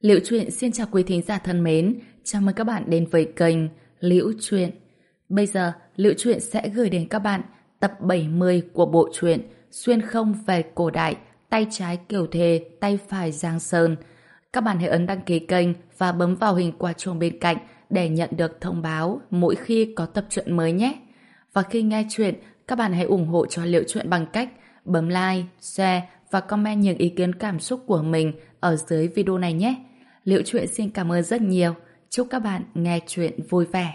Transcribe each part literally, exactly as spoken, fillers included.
Liễu Chuyện xin chào quý thính giả thân mến, chào mừng các bạn đến với kênh Liễu Chuyện. Bây giờ, Liễu Chuyện sẽ gửi đến các bạn tập bảy mươi của bộ truyện Xuyên không về cổ đại, tay trái Kiều Thề, tay phải Giang Sơn. Các bạn hãy ấn đăng ký kênh và bấm vào hình quả chuông bên cạnh để nhận được thông báo mỗi khi có tập truyện mới nhé. Và khi nghe chuyện, các bạn hãy ủng hộ cho Liễu Chuyện bằng cách bấm like, share và comment những ý kiến cảm xúc của mình ở dưới video này nhé. Liễu Chuyện xin cảm ơn rất nhiều. Chúc các bạn nghe chuyện vui vẻ.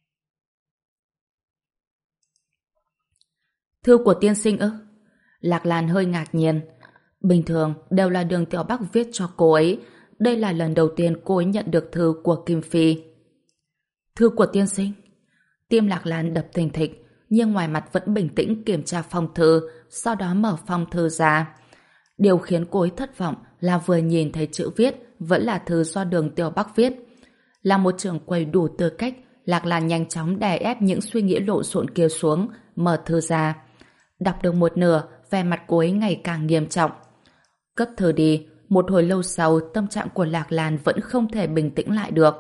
Thư của tiên sinh ư? Lạc Lan hơi ngạc nhiên. Bình thường đều là Đường Tiểu Bắc viết cho cô ấy. Đây là lần đầu tiên cô ấy nhận được thư của Kim Phi. Thư của tiên sinh? Tim Lạc Lan đập thình thịch, nhưng ngoài mặt vẫn bình tĩnh kiểm tra phong thư, sau đó mở phong thư ra. Điều khiến cô ấy thất vọng là vừa nhìn thấy chữ viết vẫn là thư do Đường Tiểu Bắc viết. Là một trưởng quầy đủ tư cách, Lạc Lan nhanh chóng đè ép những suy nghĩ lộn xộn kia xuống, mở thư ra. Đọc được một nửa, vẻ mặt cô ấy ngày càng nghiêm trọng. Cất thư đi, một hồi lâu sau tâm trạng của Lạc Lan vẫn không thể bình tĩnh lại được.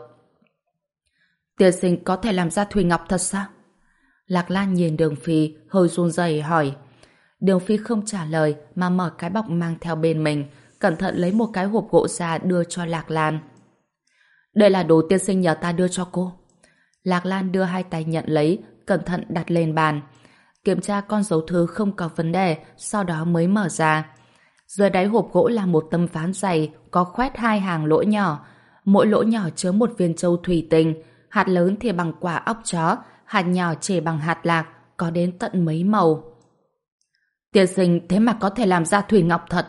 Tiên sinh có thể làm ra Thủy Ngọc thật sao? Lạc Lan nhìn Đường Phi hơi run rẩy hỏi. Đường Phi không trả lời mà mở cái bọc mang theo bên mình, cẩn thận lấy một cái hộp gỗ ra đưa cho Lạc Lan. Đây là đồ tiên sinh nhờ ta đưa cho cô. Lạc Lan đưa hai tay nhận lấy, cẩn thận đặt lên bàn. Kiểm tra con dấu thư không có vấn đề, sau đó mới mở ra. Dưới đáy hộp gỗ là một tấm ván dày, có khoét hai hàng lỗ nhỏ. Mỗi lỗ nhỏ chứa một viên châu thủy tinh, hạt lớn thì bằng quả óc chó, hạt nhỏ chỉ bằng hạt lạc, có đến tận mấy màu. Tiên sinh thế mà có thể làm ra Thủy Ngọc thật.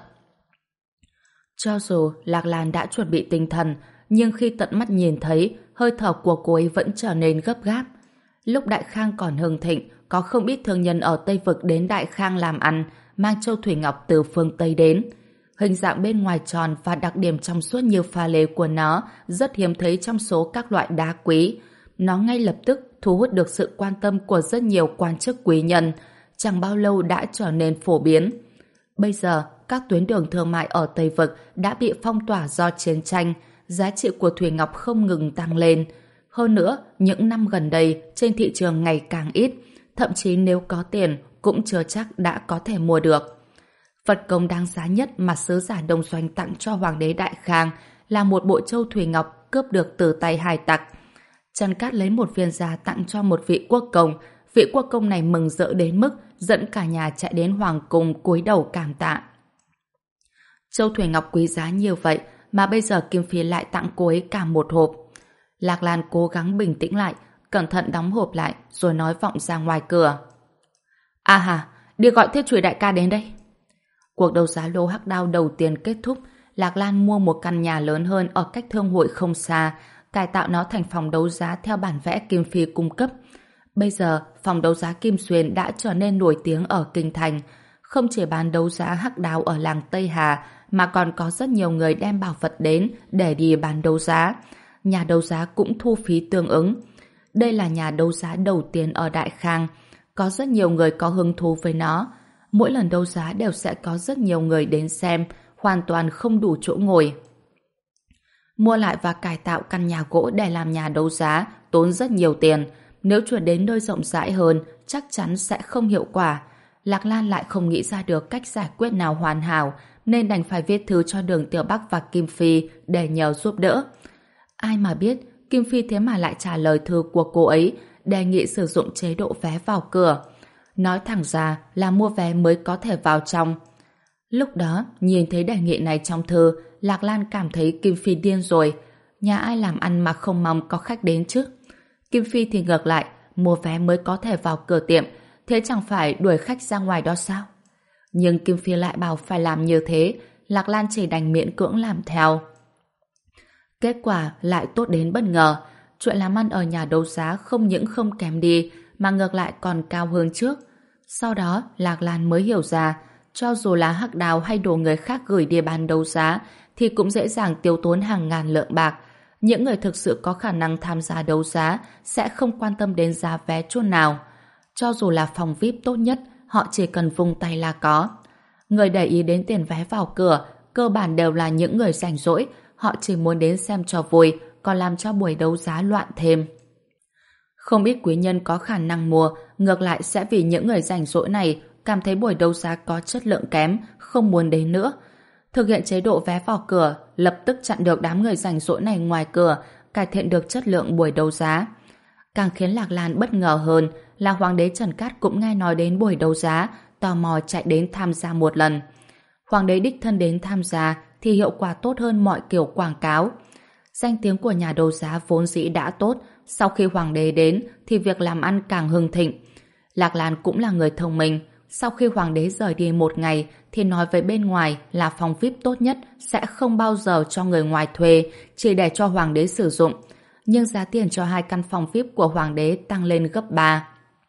Cho dù Lạc Lan đã chuẩn bị tinh thần, nhưng khi tận mắt nhìn thấy, hơi thở của cô ấy vẫn trở nên gấp gáp. Lúc Đại Khang còn hưng thịnh, có không ít thương nhân ở Tây Vực đến Đại Khang làm ăn, mang châu Thủy Ngọc từ phương Tây đến. Hình dạng bên ngoài tròn và đặc điểm trong suốt như pha lê của nó rất hiếm thấy trong số các loại đá quý. Nó ngay lập tức thu hút được sự quan tâm của rất nhiều quan chức quý nhân, chẳng bao lâu đã trở nên phổ biến. Bây giờ, các tuyến đường thương mại ở Tây Vực đã bị phong tỏa do chiến tranh, giá trị của Thủy Ngọc không ngừng tăng lên. Hơn nữa, những năm gần đây, trên thị trường ngày càng ít, thậm chí nếu có tiền, cũng chưa chắc đã có thể mua được. Vật công đáng giá nhất mà sứ giả Đông Doanh tặng cho Hoàng đế Đại Khang là một bộ châu Thủy Ngọc cướp được từ tay hải tặc. Trần Cát lấy một viên ra tặng cho một vị quốc công. Vị quốc công này mừng rỡ đến mức dẫn cả nhà chạy đến hoàng cung cúi đầu cảm tạ. Châu Thủy Ngọc quý giá nhiều vậy mà bây giờ Kim Phi lại tặng cô ấy cả một hộp. Lạc Lan cố gắng bình tĩnh lại, cẩn thận đóng hộp lại rồi nói vọng ra ngoài cửa. À hà, đi gọi Thiết Chùy đại ca đến đây. Cuộc đấu giá lô hắc đao đầu tiên kết thúc, Lạc Lan mua một căn nhà lớn hơn ở cách thương hội không xa, cải tạo nó thành phòng đấu giá theo bản vẽ Kim Phi cung cấp. Bây giờ, phòng đấu giá Kim Xuyên đã trở nên nổi tiếng ở Kinh Thành. Không chỉ bán đấu giá hắc đao ở làng Tây Hà, mà còn có rất nhiều người đem bảo vật đến để đi bán đấu giá. Nhà đấu giá cũng thu phí tương ứng. Đây là nhà đấu giá đầu tiên ở Đại Khang. Có rất nhiều người có hứng thú với nó. Mỗi lần đấu giá đều sẽ có rất nhiều người đến xem, hoàn toàn không đủ chỗ ngồi. Mua lại và cải tạo căn nhà gỗ để làm nhà đấu giá tốn rất nhiều tiền. Nếu chuyển đến nơi rộng rãi hơn, chắc chắn sẽ không hiệu quả. Lạc Lan lại không nghĩ ra được cách giải quyết nào hoàn hảo, nên đành phải viết thư cho Đường Tiểu Bắc và Kim Phi để nhờ giúp đỡ. Ai mà biết, Kim Phi thế mà lại trả lời thư của cô ấy, đề nghị sử dụng chế độ vé vào cửa. Nói thẳng ra là mua vé mới có thể vào trong. Lúc đó, nhìn thấy đề nghị này trong thư, Lạc Lan cảm thấy Kim Phi điên rồi. Nhà ai làm ăn mà không mong có khách đến chứ? Kim Phi thì ngược lại, mua vé mới có thể vào cửa tiệm, thế chẳng phải đuổi khách ra ngoài đó sao? Nhưng Kim Phi lại bảo phải làm như thế, Lạc Lan chỉ đành miễn cưỡng làm theo. Kết quả lại tốt đến bất ngờ. Chuyện làm ăn ở nhà đấu giá không những không kém đi, mà ngược lại còn cao hơn trước. Sau đó, Lạc Lan mới hiểu ra, cho dù là hắc đào hay đồ người khác gửi đi bán đấu giá, thì cũng dễ dàng tiêu tốn hàng ngàn lượng bạc. Những người thực sự có khả năng tham gia đấu giá sẽ không quan tâm đến giá vé chút nào. Cho dù là phòng vi ai pi tốt nhất, họ chỉ cần vung tay là có. Người để ý đến tiền vé vào cửa, cơ bản đều là những người rảnh rỗi, họ chỉ muốn đến xem cho vui, còn làm cho buổi đấu giá loạn thêm. Không ít quý nhân có khả năng mua, ngược lại sẽ vì những người rảnh rỗi này cảm thấy buổi đấu giá có chất lượng kém, không muốn đến nữa. Thực hiện chế độ vé vào cửa, lập tức chặn được đám người rảnh rỗi này ngoài cửa, cải thiện được chất lượng buổi đấu giá. Càng khiến Lạc Lan bất ngờ hơn là Hoàng đế Trần Cát cũng nghe nói đến buổi đấu giá, tò mò chạy đến tham gia một lần. Hoàng đế đích thân đến tham gia thì hiệu quả tốt hơn mọi kiểu quảng cáo. Danh tiếng của nhà đấu giá vốn dĩ đã tốt, sau khi Hoàng đế đến thì việc làm ăn càng hưng thịnh. Lạc Lan cũng là người thông minh, sau khi Hoàng đế rời đi một ngày thì nói với bên ngoài là phòng vi ai pi tốt nhất sẽ không bao giờ cho người ngoài thuê, chỉ để cho Hoàng đế sử dụng. Nhưng giá tiền cho hai căn phòng vi ai pi của Hoàng đế tăng lên gấp ba.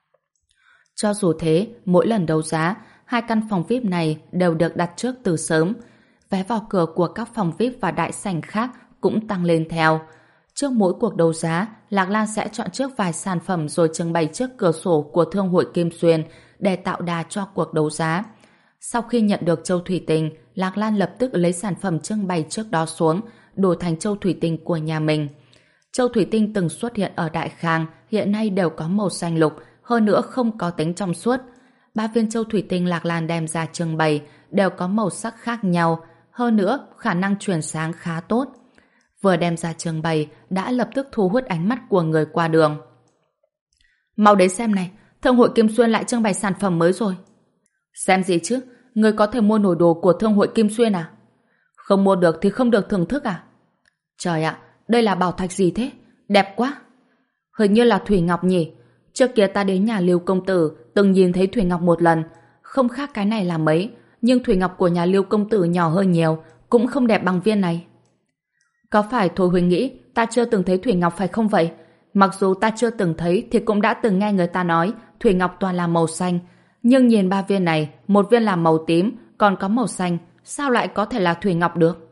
Cho dù thế, mỗi lần đấu giá, hai căn phòng vi ai pi này đều được đặt trước từ sớm. Vé vào cửa của các phòng vi ai pi và đại sảnh khác cũng tăng lên theo. Trước mỗi cuộc đấu giá, Lạc Lan sẽ chọn trước vài sản phẩm rồi trưng bày trước cửa sổ của Thương hội Kim Xuyên để tạo đà cho cuộc đấu giá. Sau khi nhận được châu thủy tinh, Lạc Lan lập tức lấy sản phẩm trưng bày trước đó xuống, đổi thành châu thủy tinh của nhà mình. Châu thủy tinh từng xuất hiện ở Đại Khang, hiện nay đều có màu xanh lục, hơn nữa không có tính trong suốt. Ba viên châu thủy tinh Lạc Lan đem ra trưng bày đều có màu sắc khác nhau, hơn nữa khả năng truyền sáng khá tốt. Vừa đem ra trưng bày đã lập tức thu hút ánh mắt của người qua đường. Mau đến xem này, Thương hội Kim Xuyên lại trưng bày sản phẩm mới rồi. Xem gì chứ, người có thể mua nổi đồ của Thương hội Kim Xuyên à? Không mua được thì không được thưởng thức à? Trời ạ, đây là bảo thạch gì thế? Đẹp quá. Hình như là thủy ngọc nhỉ? Trước kia ta đến nhà Lưu công tử từng nhìn thấy thủy ngọc một lần, không khác cái này là mấy, nhưng thủy ngọc của nhà Lưu công tử nhỏ hơn nhiều, cũng không đẹp bằng viên này. Có phải Thôi Huỳnh nghĩ ta chưa từng thấy thủy ngọc phải không vậy? Mặc dù ta chưa từng thấy thì cũng đã từng nghe người ta nói thủy ngọc toàn là màu xanh, nhưng nhìn ba viên này, một viên là màu tím, còn có màu xanh, sao lại có thể là thủy ngọc được?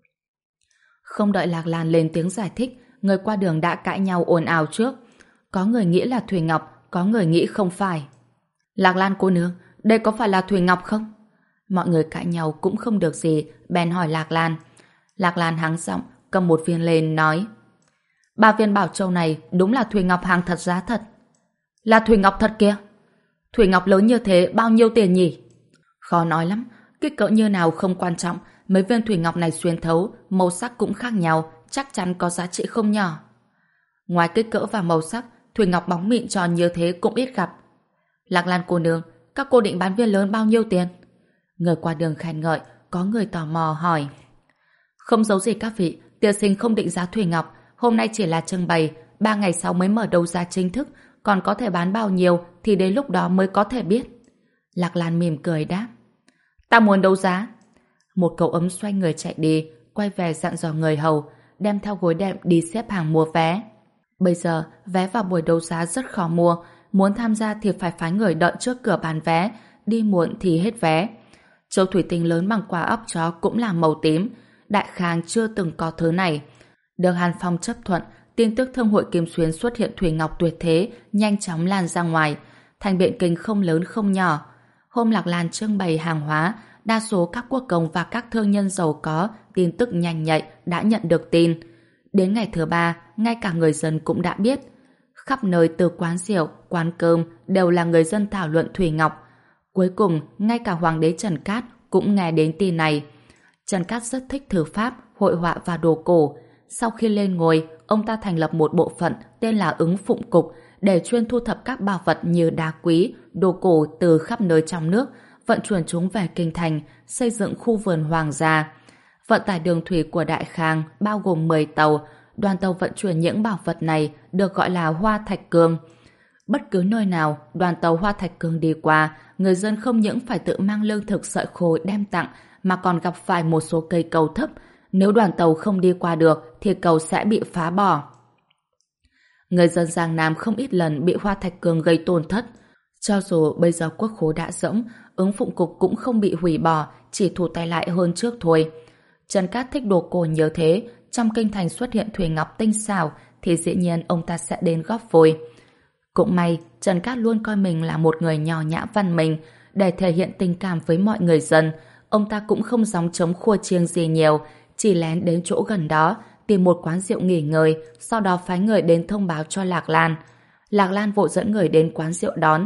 Không đợi Lạc Lan lên tiếng giải thích, người qua đường đã cãi nhau ồn ào trước. Có người nghĩ là thủy ngọc, có người nghĩ không phải. Lạc Lan cô nương, đây có phải là thủy ngọc không? Mọi người cãi nhau cũng không được gì, bèn hỏi Lạc Lan. Lạc Lan hắng giọng, cầm một viên lên nói: ba viên bảo châu này đúng là thủy ngọc hàng thật giá thật. Là thủy ngọc thật kìa. Thủy ngọc lớn như thế bao nhiêu tiền nhỉ? Khó nói lắm, kích cỡ như nào không quan trọng, mấy viên thủy ngọc này xuyên thấu, màu sắc cũng khác nhau, chắc chắn có giá trị không nhỏ. Ngoài kích cỡ và màu sắc, thủy ngọc bóng mịn tròn như thế cũng ít gặp. Lạc Lan cô nương, các cô định bán viên lớn bao nhiêu tiền? Người qua đường khen ngợi, có người tò mò hỏi. Không giấu gì các vị, tiên sinh không định giá thủy ngọc, hôm nay chỉ là trưng bày, ba ngày sau mới mở đấu giá chính thức, còn có thể bán bao nhiêu thì đến lúc đó mới có thể biết. Lạc Lan mỉm cười đáp: ta muốn đấu giá. Một cậu ấm xoay người chạy đi, quay về dặn dò người hầu, đem theo gối đệm đi xếp hàng mua vé. Bây giờ, vé vào buổi đấu giá rất khó mua, muốn tham gia thì phải phái người đợi trước cửa bán vé, đi muộn thì hết vé. Châu thủy tinh lớn bằng quả óc chó cũng là màu tím, Đại Khang chưa từng có thứ này. Được Hàn Phong chấp thuận, tin tức Thương hội Kim Xuyên xuất hiện thủy ngọc tuyệt thế nhanh chóng lan ra ngoài, thành biện kinh không lớn không nhỏ. Hôm Lạc Lan trưng bày hàng hóa, đa số các quốc công và các thương nhân giàu có tin tức nhanh nhạy đã nhận được tin. Đến ngày thứ ba, ngay cả người dân cũng đã biết. Khắp nơi từ quán rượu, quán cơm đều là người dân thảo luận thủy ngọc. Cuối cùng, ngay cả Hoàng đế Trần Cát cũng nghe đến tin này. Trần Cát rất thích thư pháp, hội họa và đồ cổ. Sau khi lên ngôi, ông ta thành lập một bộ phận tên là Ứng Phụng Cục để chuyên thu thập các bảo vật như đá quý, đồ cổ từ khắp nơi trong nước, vận chuyển chúng về kinh thành, xây dựng khu vườn hoàng gia. Vận tải đường thủy của Đại Khang bao gồm mười tàu, đoàn tàu vận chuyển những bảo vật này được gọi là Hoa Thạch Cương. Bất cứ nơi nào đoàn tàu Hoa Thạch Cương đi qua, người dân không những phải tự mang lương thực sợi khô đem tặng, mà còn gặp phải một số cây cầu thấp. Nếu đoàn tàu không đi qua được thì cầu sẽ bị phá bỏ. Người dân Giang Nam không ít lần bị Hoa Thạch Cương gây tổn thất. Cho dù bây giờ quốc khố đã rỗng, Ứng Phụng Cục cũng không bị hủy bỏ, chỉ thu tay lại hơn trước thôi. Trần Cát thích đồ cổ như thế, trong kinh thành xuất hiện thủy ngọc tinh xảo thì dĩ nhiên ông ta sẽ đến góp vui. Cũng may, Trần Cát luôn coi mình là một người nho nhã văn minh, để thể hiện tình cảm với mọi người dân. Ông ta cũng không gióng trống khua chiêng gì nhiều, chỉ lén đến chỗ gần đó, tìm một quán rượu nghỉ ngơi, sau đó phái người đến thông báo cho Lạc Lan. Lạc Lan vội dẫn người đến quán rượu đón.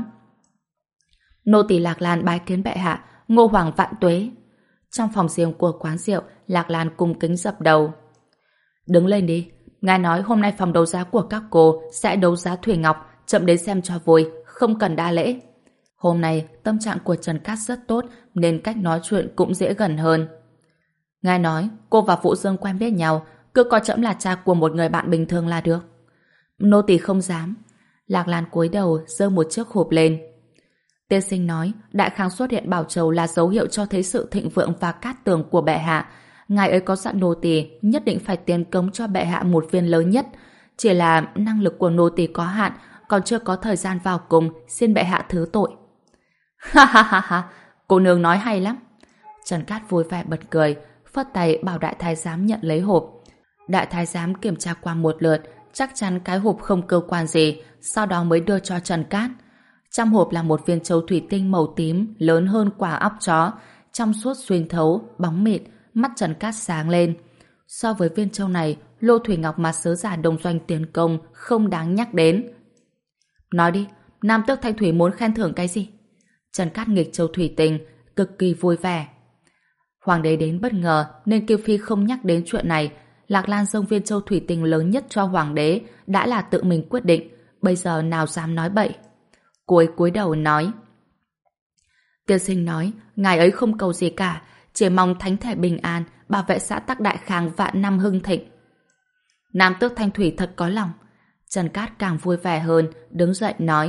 Nô tỳ Lạc Lan bái kiến bệ hạ, Ngô Hoàng vạn tuế. Trong phòng riêng của quán rượu, Lạc Lan cung kính dập đầu. Đứng lên đi, ngài nói hôm nay phòng đấu giá của các cô sẽ đấu giá Thủy Ngọc, chậm đến xem cho vui, không cần đa lễ. Hôm nay tâm trạng của Trần Cát rất tốt nên cách nói chuyện cũng dễ gần hơn. Ngài nói cô và Vũ Dương quen biết nhau, cứ coi trẫm là cha của một người bạn bình thường là được. Nô tỳ không dám. Lạc Lan cúi đầu giơ một chiếc hộp lên. Tiên sinh nói đại khang xuất hiện bảo châu là dấu hiệu cho thấy sự thịnh vượng và cát tường của bệ hạ. Ngài ấy có dặn nô tỳ nhất định phải tiến cống cho bệ hạ một viên lớn nhất. Chỉ là năng lực của nô tỳ có hạn, còn chưa có thời gian vào cùng, xin bệ hạ thứ tội. Ha ha ha ha, cô nương nói hay lắm. Trần Cát vui vẻ bật cười, phất tay bảo đại thái giám nhận lấy hộp. Đại thái giám kiểm tra qua một lượt, chắc chắn cái hộp không cơ quan gì, sau đó mới đưa cho Trần Cát. Trong hộp là một viên châu thủy tinh màu tím lớn hơn quả óc chó, trong suốt xuyên thấu, bóng mịn, mắt Trần Cát sáng lên. So với viên châu này, lô thủy ngọc mà sớ giả Đông Doanh tiến công không đáng nhắc đến. Nói đi, Nam Tước Thanh Thủy muốn khen thưởng cái gì? Trần Cát nghịch châu thủy tinh, cực kỳ vui vẻ. Hoàng đế đến bất ngờ nên Kiều Phi không nhắc đến chuyện này. Lạc Lan dâng viên châu thủy tinh lớn nhất cho hoàng đế đã là tự mình quyết định, bây giờ nào dám nói bậy. Cô ấy cúi đầu nói: Tiên sinh nói ngài ấy không cầu gì cả, chỉ mong thánh thể bình an, bảo vệ xã Tắc Đại Khang vạn năm hưng thịnh. Nam Tước Thanh Thủy thật có lòng. Trần Cát càng vui vẻ hơn, đứng dậy nói: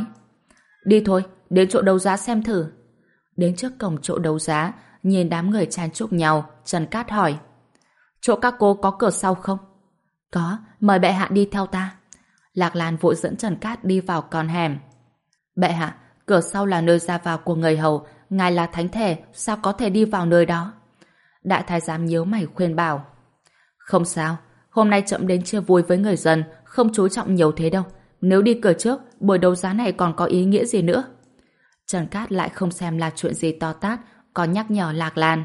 Đi thôi, đến chỗ đấu giá xem thử. Đến trước cổng chỗ đấu giá, nhìn đám người chen chúc nhau, Trần Cát hỏi: Chỗ các cô có cửa sau không? Có, mời bệ hạ đi theo ta. Lạc Lan vội dẫn Trần Cát đi vào con hẻm. Bệ hạ, cửa sau là nơi ra vào của người hầu, ngài là thánh thể, sao có thể đi vào nơi đó? Đại thái giám nhíu mày khuyên bảo: Không sao, hôm nay trẫm đến chia vui với người dân, không chú trọng nhiều thế đâu. Nếu đi cửa trước, buổi đấu giá này còn có ý nghĩa gì nữa? Trần Cát lại không xem là chuyện gì to tát, còn nhắc nhở Lạc Lan: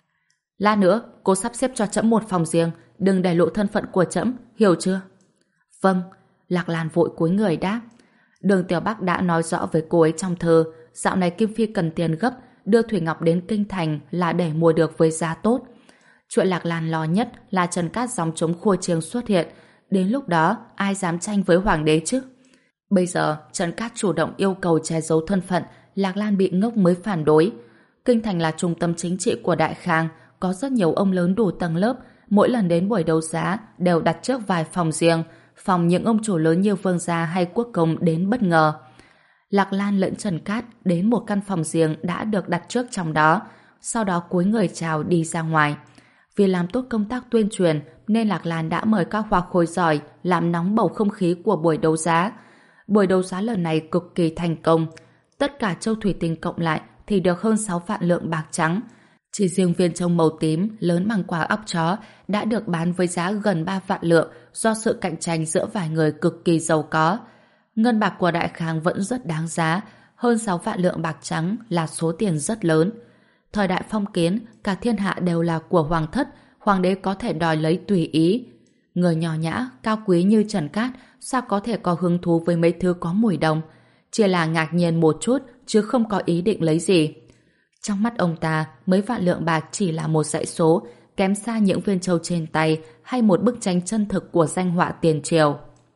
Lát nữa, cô sắp xếp cho trẫm một phòng riêng, đừng để lộ thân phận của trẫm, hiểu chưa? Vâng. Lạc Lan vội cúi người đáp. Đường Tiểu Bắc đã nói rõ với cô ấy trong thơ, dạo này Kim Phi cần tiền gấp, đưa Thủy Ngọc đến Kinh Thành là để mua được với giá tốt. Chuyện Lạc Lan lo nhất là Trần Cát gióng trống khua chiêng xuất hiện, đến lúc đó ai dám tranh với hoàng đế chứ? Bây giờ Trần Cát chủ động yêu cầu che giấu thân phận, Lạc Lan bị ngốc mới phản đối. Kinh Thành là trung tâm chính trị của Đại Khang, có rất nhiều ông lớn đủ tầng lớp, mỗi lần đến buổi đấu giá đều đặt trước vài phòng riêng, phòng những ông chủ lớn như Vương gia hay Quốc công đến bất ngờ. Lạc Lan lẫn Trần Cát đến một căn phòng riêng đã được đặt trước trong đó, sau đó cúi người chào đi ra ngoài. Vì làm tốt công tác tuyên truyền nên Lạc Lan đã mời các hoa khôi giỏi làm nóng bầu không khí của buổi đấu giá. Buổi đấu giá lần này cực kỳ thành công. Tất cả châu thủy tinh cộng lại thì được hơn sáu vạn lượng bạc trắng. Chỉ riêng viên châu màu tím lớn bằng quả óc chó đã được bán với giá gần ba vạn lượng do sự cạnh tranh giữa vài người cực kỳ giàu có. Ngân bạc của Đại Khang vẫn rất đáng giá, hơn sáu vạn lượng bạc trắng là số tiền rất lớn. Thời đại phong kiến, cả thiên hạ đều là của hoàng thất, hoàng đế có thể đòi lấy tùy ý. Người nhỏ nhã, cao quý như Trần Cát sao có thể có hứng thú với mấy thứ có mùi đồng? Chỉ là ngạc nhiên một chút chứ không có ý định lấy gì. Trong mắt ông ta, mấy vạn lượng bạc chỉ là một dãy số, kém xa những viên châu trên tay hay một bức tranh chân thực của danh họa tiền triều.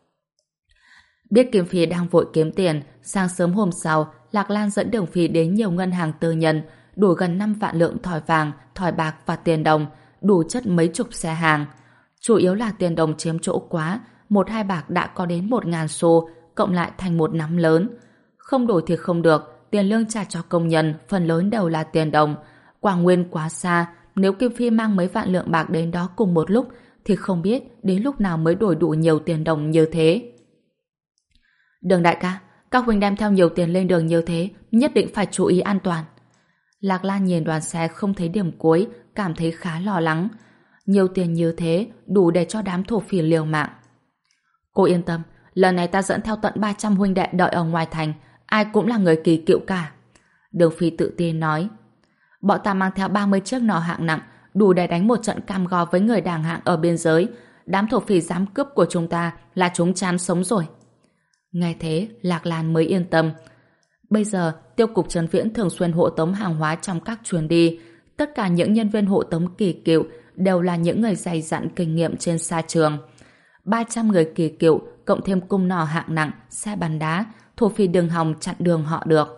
Biết Kim Phi đang vội kiếm tiền, sáng sớm hôm sau, Lạc Lan dẫn Đường Phi đến nhiều ngân hàng tư nhân, đủ gần năm vạn lượng thỏi vàng, thỏi bạc và tiền đồng, đủ chất mấy chục xe hàng. Chủ yếu là tiền đồng chiếm chỗ quá, một hai bạc đã có đến một ngàn xu, cộng lại thành một nắm lớn. Không đổi thì không được, tiền lương trả cho công nhân phần lớn đều là tiền đồng. Quảng Nguyên quá xa, nếu Kim Phi mang mấy vạn lượng bạc đến đó cùng một lúc thì không biết đến lúc nào mới đổi đủ nhiều tiền đồng như thế. Đường đại ca, các huynh đem theo nhiều tiền lên đường như thế, nhất định phải chú ý an toàn. Lạc Lan nhìn đoàn xe không thấy điểm cuối, cảm thấy khá lo lắng. Nhiều tiền như thế đủ để cho đám thổ phỉ liều mạng. Cô yên tâm, lần này ta dẫn theo tận ba trăm huynh đệ đợi ở ngoài thành, ai cũng là người kỳ cựu cả. Đường Phi tự tin nói. Bọn ta mang theo ba mươi chiếc nỏ hạng nặng, đủ để đánh một trận cam go với người đàng hạng ở biên giới. Đám thổ phỉ dám cướp của chúng ta là chúng chán sống rồi. Nghe thế, Lạc Lan mới yên tâm. Bây giờ, Tiêu cục Trấn Viễn thường xuyên hộ tống hàng hóa trong các chuyến đi. Tất cả những nhân viên hộ tống kỳ cựu đều là những người dày dặn kinh nghiệm trên xa trường. ba trăm người kỳ cựu, cộng thêm cung nỏ hạng nặng, xe bắn đá, thổ phỉ đường hòng chặn đường họ được.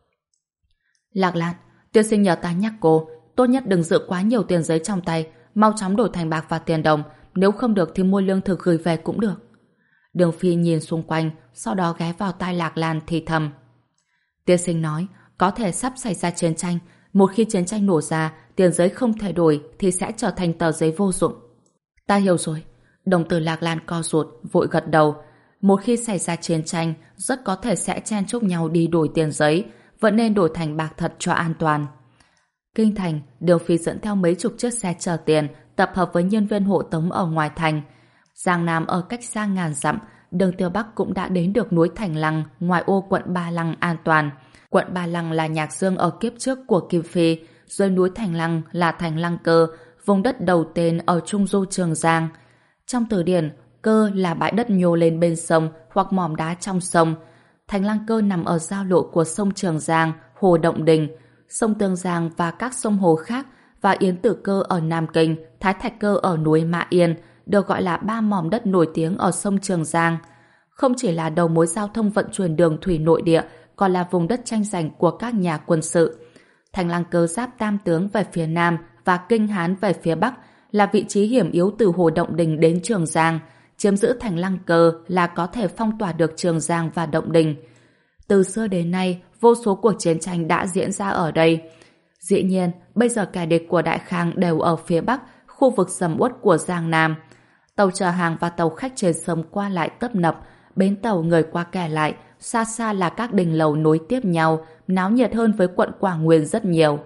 Lạc Lan, tiên sinh nhờ ta nhắc cô, tốt nhất đừng giữ quá nhiều tiền giấy trong tay, mau chóng đổi thành bạc và tiền đồng, nếu không được thì mua lương thực gửi về cũng được. Đường Phi nhìn xung quanh, sau đó ghé vào tai Lạc Lan thì thầm. Tiên sinh nói, có thể sắp xảy ra chiến tranh, một khi chiến tranh nổ ra, tiền giấy không thể đổi thì sẽ trở thành tờ giấy vô dụng. Ta hiểu rồi. Đồng tử Lạc Lan co rụt, vội gật đầu. Một khi xảy ra chiến tranh, rất có thể sẽ chen chúc nhau đi đổi tiền giấy, vẫn nên đổi thành bạc thật cho an toàn. Kinh thành, Đường Phi dẫn theo mấy chục chiếc xe chở tiền, tập hợp với nhân viên hộ tống ở ngoài thành. Giang Nam ở cách xa ngàn dặm, Đường Tiêu Bắc cũng đã đến được núi Thành Lăng, ngoài ô quận Ba Lăng an toàn. Quận Ba Lăng là Nhạc Dương ở kiếp trước của Kim Phi, dưới núi Thành Lăng là Thành Lăng Cơ, vùng đất đầu tên ở Trung Du Trường Giang. Trong từ điển, cơ là bãi đất nhô lên bên sông hoặc mỏm đá trong sông. Thành Lăng Cơ nằm ở giao lộ của sông Trường Giang, hồ Động Đình, sông Tương Giang và các sông hồ khác, và Yến Tử Cơ ở Nam Kinh, Thái Thạch Cơ ở núi Mã Yên, được gọi là ba mỏm đất nổi tiếng ở sông Trường Giang. Không chỉ là đầu mối giao thông vận chuyển đường thủy nội địa, còn là vùng đất tranh giành của các nhà quân sự. Thành Lăng Cơ giáp Tam Tướng về phía Nam và Kinh Hán về phía Bắc, là vị trí hiểm yếu từ hồ Động Đình đến Trường Giang. Chiếm giữ Thành Lăng Cơ là có thể phong tỏa được Trường Giang và Động Đình. Từ xưa đến nay, vô số cuộc chiến tranh đã diễn ra ở đây. Dĩ nhiên, bây giờ kẻ địch của Đại Khang đều ở phía Bắc, khu vực sầm uất của Giang Nam. Tàu chở hàng và tàu khách trên sông qua lại tấp nập, bến tàu người qua kẻ lại, xa xa là các đình lầu nối tiếp nhau, náo nhiệt hơn với quận Quảng Nguyên rất nhiều.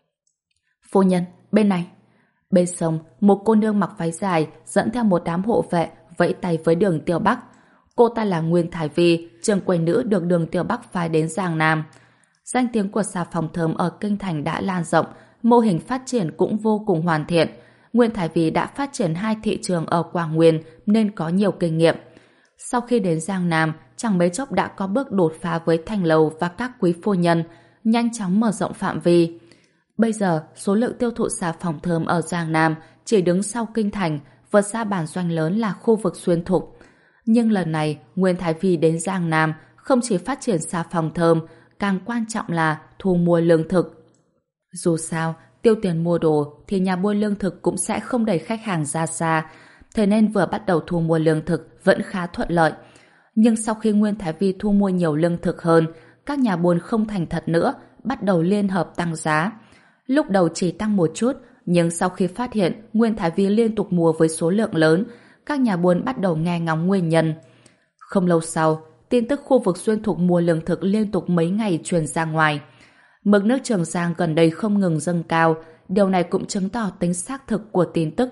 Phu nhân, bên này. Bên sông, một cô nương mặc váy dài dẫn theo một đám hộ vệ vẫy tay với Đường Tiêu Bắc. Cô ta là Nguyên Thái Vi, trường quầy nữ được Đường Tiêu Bắc phái đến Giang Nam. Danh tiếng của xà phòng thơm ở Kinh Thành đã lan rộng, mô hình phát triển cũng vô cùng hoàn thiện. Nguyên Thái Vi đã phát triển hai thị trường ở Quảng Nguyên nên có nhiều kinh nghiệm. Sau khi đến Giang Nam, chẳng mấy chốc đã có bước đột phá với Thanh Lầu và các quý phu nhân, nhanh chóng mở rộng phạm vi. Bây giờ, số lượng tiêu thụ xà phòng thơm ở Giang Nam chỉ đứng sau Kinh Thành, vượt xa bản doanh lớn là khu vực xuyên thục. Nhưng lần này, Nguyên Thái Vi đến Giang Nam không chỉ phát triển xà phòng thơm, càng quan trọng là thu mua lương thực. Dù sao, tiêu tiền mua đồ thì nhà buôn lương thực cũng sẽ không đẩy khách hàng ra xa, thế nên vừa bắt đầu thu mua lương thực vẫn khá thuận lợi. Nhưng sau khi Nguyên Thái Vi thu mua nhiều lương thực hơn, các nhà buôn không thành thật nữa, bắt đầu liên hợp tăng giá. Lúc đầu chỉ tăng một chút, nhưng sau khi phát hiện Nguyên Thái Vi liên tục mua với số lượng lớn, các nhà buôn bắt đầu nghe ngóng nguyên nhân. Không lâu sau, tin tức khu vực xuyên thục mua lương thực liên tục mấy ngày truyền ra ngoài. Mực nước Trường Giang gần đây không ngừng dâng cao, điều này cũng chứng tỏ tính xác thực của tin tức.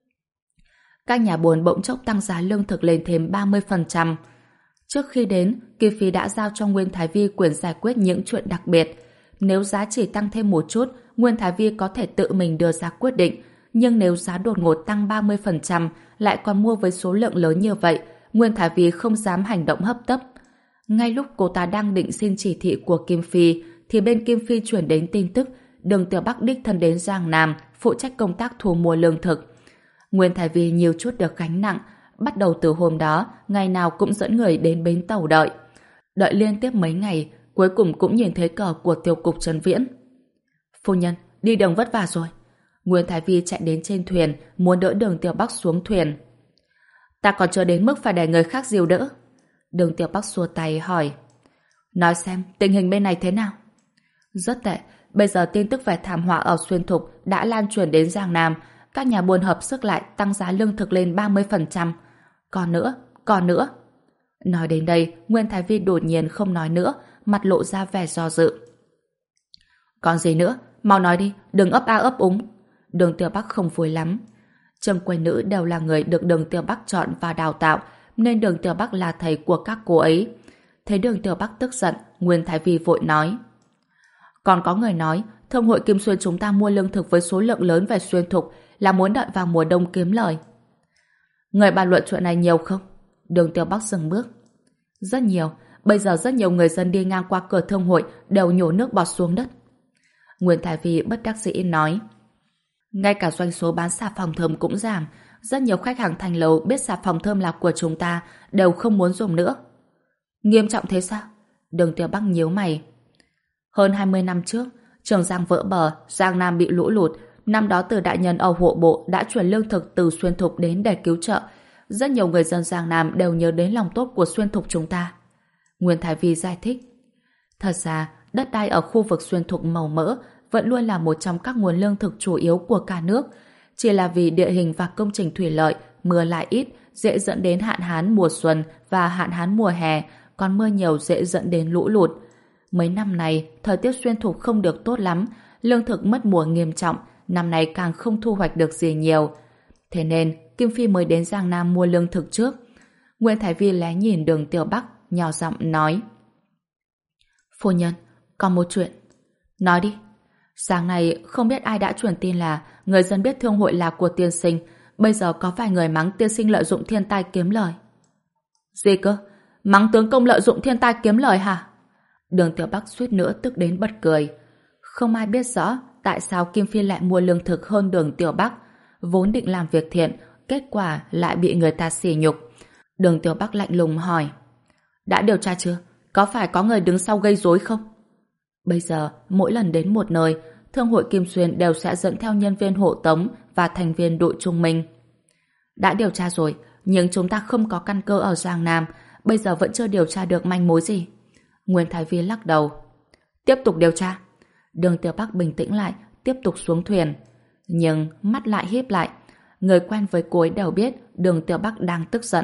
Các nhà buôn bỗng chốc tăng giá lương thực lên thêm ba mươi phần trăm. Trước khi đến, Kim Phi đã giao cho Nguyên Thái Vi quyền giải quyết những chuyện đặc biệt. Nếu giá chỉ tăng thêm một chút, Nguyên Thái Vi có thể tự mình đưa ra quyết định, nhưng nếu giá đột ngột tăng ba mươi phần trăm lại còn mua với số lượng lớn như vậy, Nguyên Thái Vi không dám hành động hấp tấp. Ngay lúc cô ta đang định xin chỉ thị của Kim Phi, thì bên Kim Phi chuyển đến tin tức Đường Tiểu Bắc đích thân đến Giang Nam phụ trách công tác thu mua lương thực. Nguyên Thái Vi nhiều chút được gánh nặng, bắt đầu từ hôm đó, ngày nào cũng dẫn người đến bến tàu đợi. Đợi liên tiếp mấy ngày, cuối cùng cũng nhìn thấy cờ của Tiêu cục Trấn Viễn. Phu nhân, đi đường vất vả rồi. Nguyên Thái Vi chạy đến trên thuyền, muốn đỡ Đường Tiểu Bắc xuống thuyền. Ta còn chưa đến mức phải để người khác dìu đỡ. Đường Tiểu Bắc xua tay hỏi. Nói xem, tình hình bên này thế nào? Rất tệ, bây giờ tin tức về thảm họa ở Xuyên Thục đã lan truyền đến Giang Nam, các nhà buôn hợp sức lại tăng giá lương thực lên ba mươi phần trăm. Còn nữa, còn nữa. Nói đến đây, Nguyên Thái Vi đột nhiên không nói nữa, mặt lộ ra vẻ do dự. Còn gì nữa? Mau nói đi, đừng ấp a ấp úng. Đường Tiêu Bắc không vui lắm. Trầm quầy nữ đều là người được Đường Tiêu Bắc chọn và đào tạo, nên Đường Tiêu Bắc là thầy của các cô ấy. Thấy Đường Tiêu Bắc tức giận, Nguyên Thái Vi vội nói. Còn có người nói, Thương hội Kim Xuyên chúng ta mua lương thực với số lượng lớn về xuyên thục là muốn đợi vào mùa đông kiếm lời. Người bàn luận chuyện này nhiều không? Đường Tiểu Bắc dừng bước. Rất nhiều. Bây giờ rất nhiều người dân đi ngang qua cửa thương hội đều nhổ nước bọt xuống đất. Nguyên Thái Vi bất đắc dĩ nói. Ngay cả doanh số bán xà phòng thơm cũng giảm. Rất nhiều khách hàng thành lầu biết xà phòng thơm là của chúng ta đều không muốn dùng nữa. Nghiêm trọng thế sao? Đường Tiểu Bắc nhíu mày. Hơn hai mươi năm trước, Trường Giang vỡ bờ, Giang Nam bị lũ lụt. Năm đó Từ đại nhân ở hộ bộ đã chuyển lương thực từ Xuyên Thục đến để cứu trợ. Rất nhiều người dân Giang Nam đều nhớ đến lòng tốt của Xuyên Thục chúng ta. Nguyên Thái Vi giải thích. Thật ra, đất đai ở khu vực Xuyên Thục màu mỡ vẫn luôn là một trong các nguồn lương thực chủ yếu của cả nước. Chỉ là vì địa hình và công trình thủy lợi, mưa lại ít, dễ dẫn đến hạn hán mùa xuân và hạn hán mùa hè, còn mưa nhiều dễ dẫn đến lũ lụt. Mấy năm này, thời tiết Xuyên Thục không được tốt lắm, lương thực mất mùa nghiêm trọng, năm nay càng không thu hoạch được gì nhiều. Thế nên, Kim Phi mới đến Giang Nam mua lương thực trước. Nguyễn Thái Vi lé nhìn Đường Tiểu Bắc, nhỏ giọng nói. Phu nhân, còn một chuyện. Nói đi. Sáng nay, không biết ai đã truyền tin là người dân biết thương hội là của tiên sinh, bây giờ có vài người mắng tiên sinh lợi dụng thiên tai kiếm lời. Gì cơ? Mắng tướng công lợi dụng thiên tai kiếm lời hả? Đường Tiểu Bắc suýt nữa tức đến bật cười. Không ai biết rõ tại sao Kim Phi lại mua lương thực hơn Đường Tiểu Bắc. Vốn định làm việc thiện, kết quả lại bị người ta sỉ nhục. Đường Tiểu Bắc lạnh lùng hỏi. Đã điều tra chưa? Có phải có người đứng sau gây rối không? Bây giờ, mỗi lần đến một nơi, Thương hội Kim Xuyên đều sẽ dẫn theo nhân viên hộ tống và thành viên đội trung minh. Đã điều tra rồi, nhưng chúng ta không có căn cơ ở Giang Nam, bây giờ vẫn chưa điều tra được manh mối gì. Nguyên Thái Vi lắc đầu. Tiếp tục điều tra. Đường Tiểu Bắc bình tĩnh lại, tiếp tục xuống thuyền. Nhưng mắt lại híp lại. Người quen với cô ấy đều biết Đường Tiểu Bắc đang tức giận.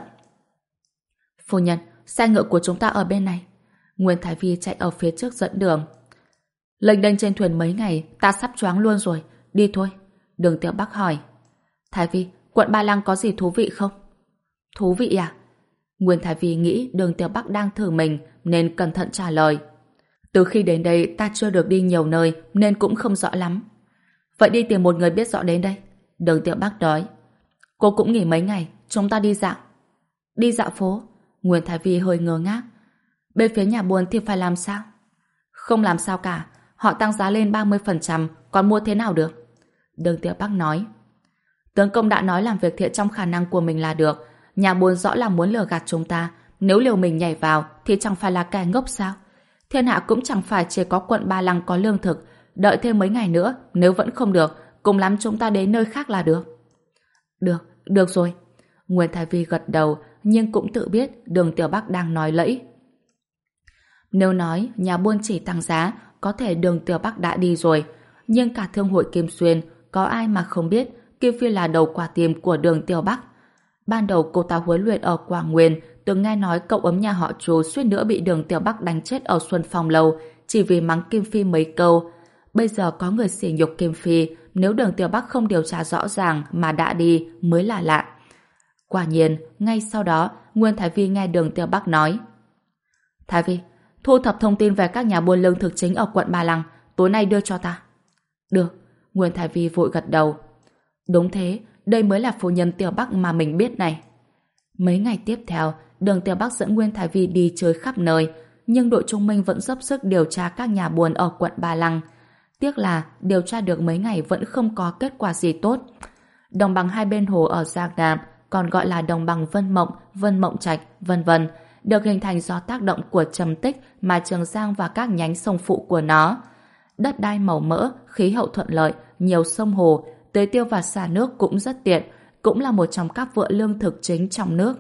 Phu nhân, xe ngựa của chúng ta ở bên này. Nguyên Thái Vi chạy ở phía trước dẫn đường. Lênh đênh trên thuyền mấy ngày, ta sắp choáng luôn rồi. Đi thôi. Đường Tiểu Bắc hỏi. Thái Vi, quận Ba Lăng có gì thú vị không? Thú vị à? Nguyên Thái Vi nghĩ Đường Tiểu Bắc đang thử mình nên cẩn thận trả lời. Từ khi đến đây ta chưa được đi nhiều nơi nên cũng không rõ lắm. Vậy đi tìm một người biết rõ đến đây. Đường Tiểu Bắc nói. Cô cũng nghỉ mấy ngày, chúng ta đi dạo. Đi dạo phố? Nguyên Thái Vi hơi ngơ ngác. Bên phía nhà buôn thì phải làm sao? Không làm sao cả, họ tăng giá lên ba mươi phần trăm, còn mua thế nào được? Đường Tiểu Bắc nói. Tướng công đã nói làm việc thiện trong khả năng của mình là được. Nhà buôn rõ là muốn lừa gạt chúng ta. Nếu liều mình nhảy vào thì chẳng phải là kẻ ngốc sao? Thiên hạ cũng chẳng phải chỉ có quận Ba Lăng có lương thực. Đợi thêm mấy ngày nữa, nếu vẫn không được, cùng lắm chúng ta đến nơi khác là được. Được, được rồi. Nguyên Thái Vi gật đầu, nhưng cũng tự biết Đường Tiểu Bắc đang nói lẫy. Nếu nói nhà buôn chỉ tăng giá, có thể Đường Tiểu Bắc đã đi rồi. Nhưng cả thương hội Kim Xuyên, có ai mà không biết Kim Phi là đầu quả tim của Đường Tiểu Bắc. Ban đầu cô ta huấn luyện ở Quảng Nguyên, từng nghe nói cậu ấm nhà họ Chu suýt nữa bị Đường Tiểu Bắc đánh chết ở Xuân Phong Lâu chỉ vì mắng Kim Phi mấy câu. Bây giờ có người sỉ nhục Kim Phi, nếu Đường Tiểu Bắc không điều tra rõ ràng mà đã đi mới là lạ. Quả nhiên, ngay sau đó, Nguyên Thái Vi nghe Đường Tiểu Bắc nói. Thái Vi, thu thập thông tin về các nhà buôn lương thực chính ở quận Ba Lăng, tối nay đưa cho ta. Được, Nguyên Thái Vi vội gật đầu. Đúng thế, đây mới là phu nhân Tiểu Bắc mà mình biết này. Mấy ngày tiếp theo, Đường Tiểu Bắc dẫn Nguyên Thái Vi đi chơi khắp nơi, nhưng đội trung minh vẫn dốc sức điều tra các nhà buôn ở quận Ba Lăng. Tiếc là điều tra được mấy ngày vẫn không có kết quả gì tốt. Đồng bằng hai bên hồ ở Giang Nam, còn gọi là đồng bằng Vân Mộng, Vân Mộng Trạch, vân vân, được hình thành do tác động của trầm tích mà Trường Giang và các nhánh sông phụ của nó. Đất đai màu mỡ, khí hậu thuận lợi, nhiều sông hồ, tưới tiêu và xả nước cũng rất tiện, cũng là một trong các vựa lương thực chính trong nước.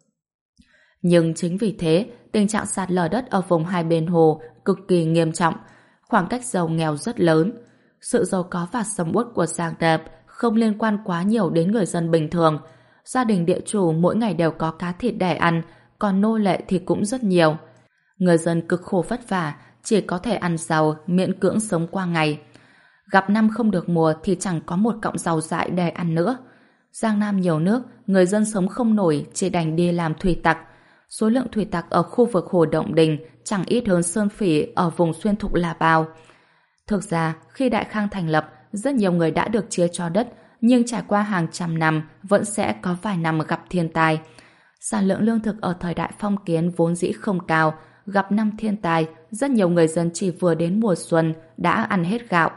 Nhưng chính vì thế, tình trạng sạt lở đất ở vùng hai bên hồ cực kỳ nghiêm trọng, khoảng cách giàu nghèo rất lớn. Sự giàu có và sầm uất của Giang Nam không liên quan quá nhiều đến người dân bình thường. Gia đình địa chủ mỗi ngày đều có cá thịt để ăn, còn nô lệ thì cũng rất nhiều. Người dân cực khổ vất vả, chỉ có thể ăn giàu, miễn cưỡng sống qua ngày. Gặp năm không được mùa thì chẳng có một cọng rau dại để ăn nữa. Giang Nam nhiều nước, người dân sống không nổi, chỉ đành đi làm thủy tặc. Số lượng thủy tặc ở khu vực Hồ Động Đình chẳng ít hơn Sơn Phỉ ở vùng Xuyên Thục là bao. Thực ra, khi Đại Khang thành lập, rất nhiều người đã được chia cho đất, nhưng trải qua hàng trăm năm vẫn sẽ có vài năm gặp thiên tai. Sản lượng lương thực ở thời đại phong kiến vốn dĩ không cao, gặp năm thiên tai, rất nhiều người dân chỉ vừa đến mùa xuân đã ăn hết gạo.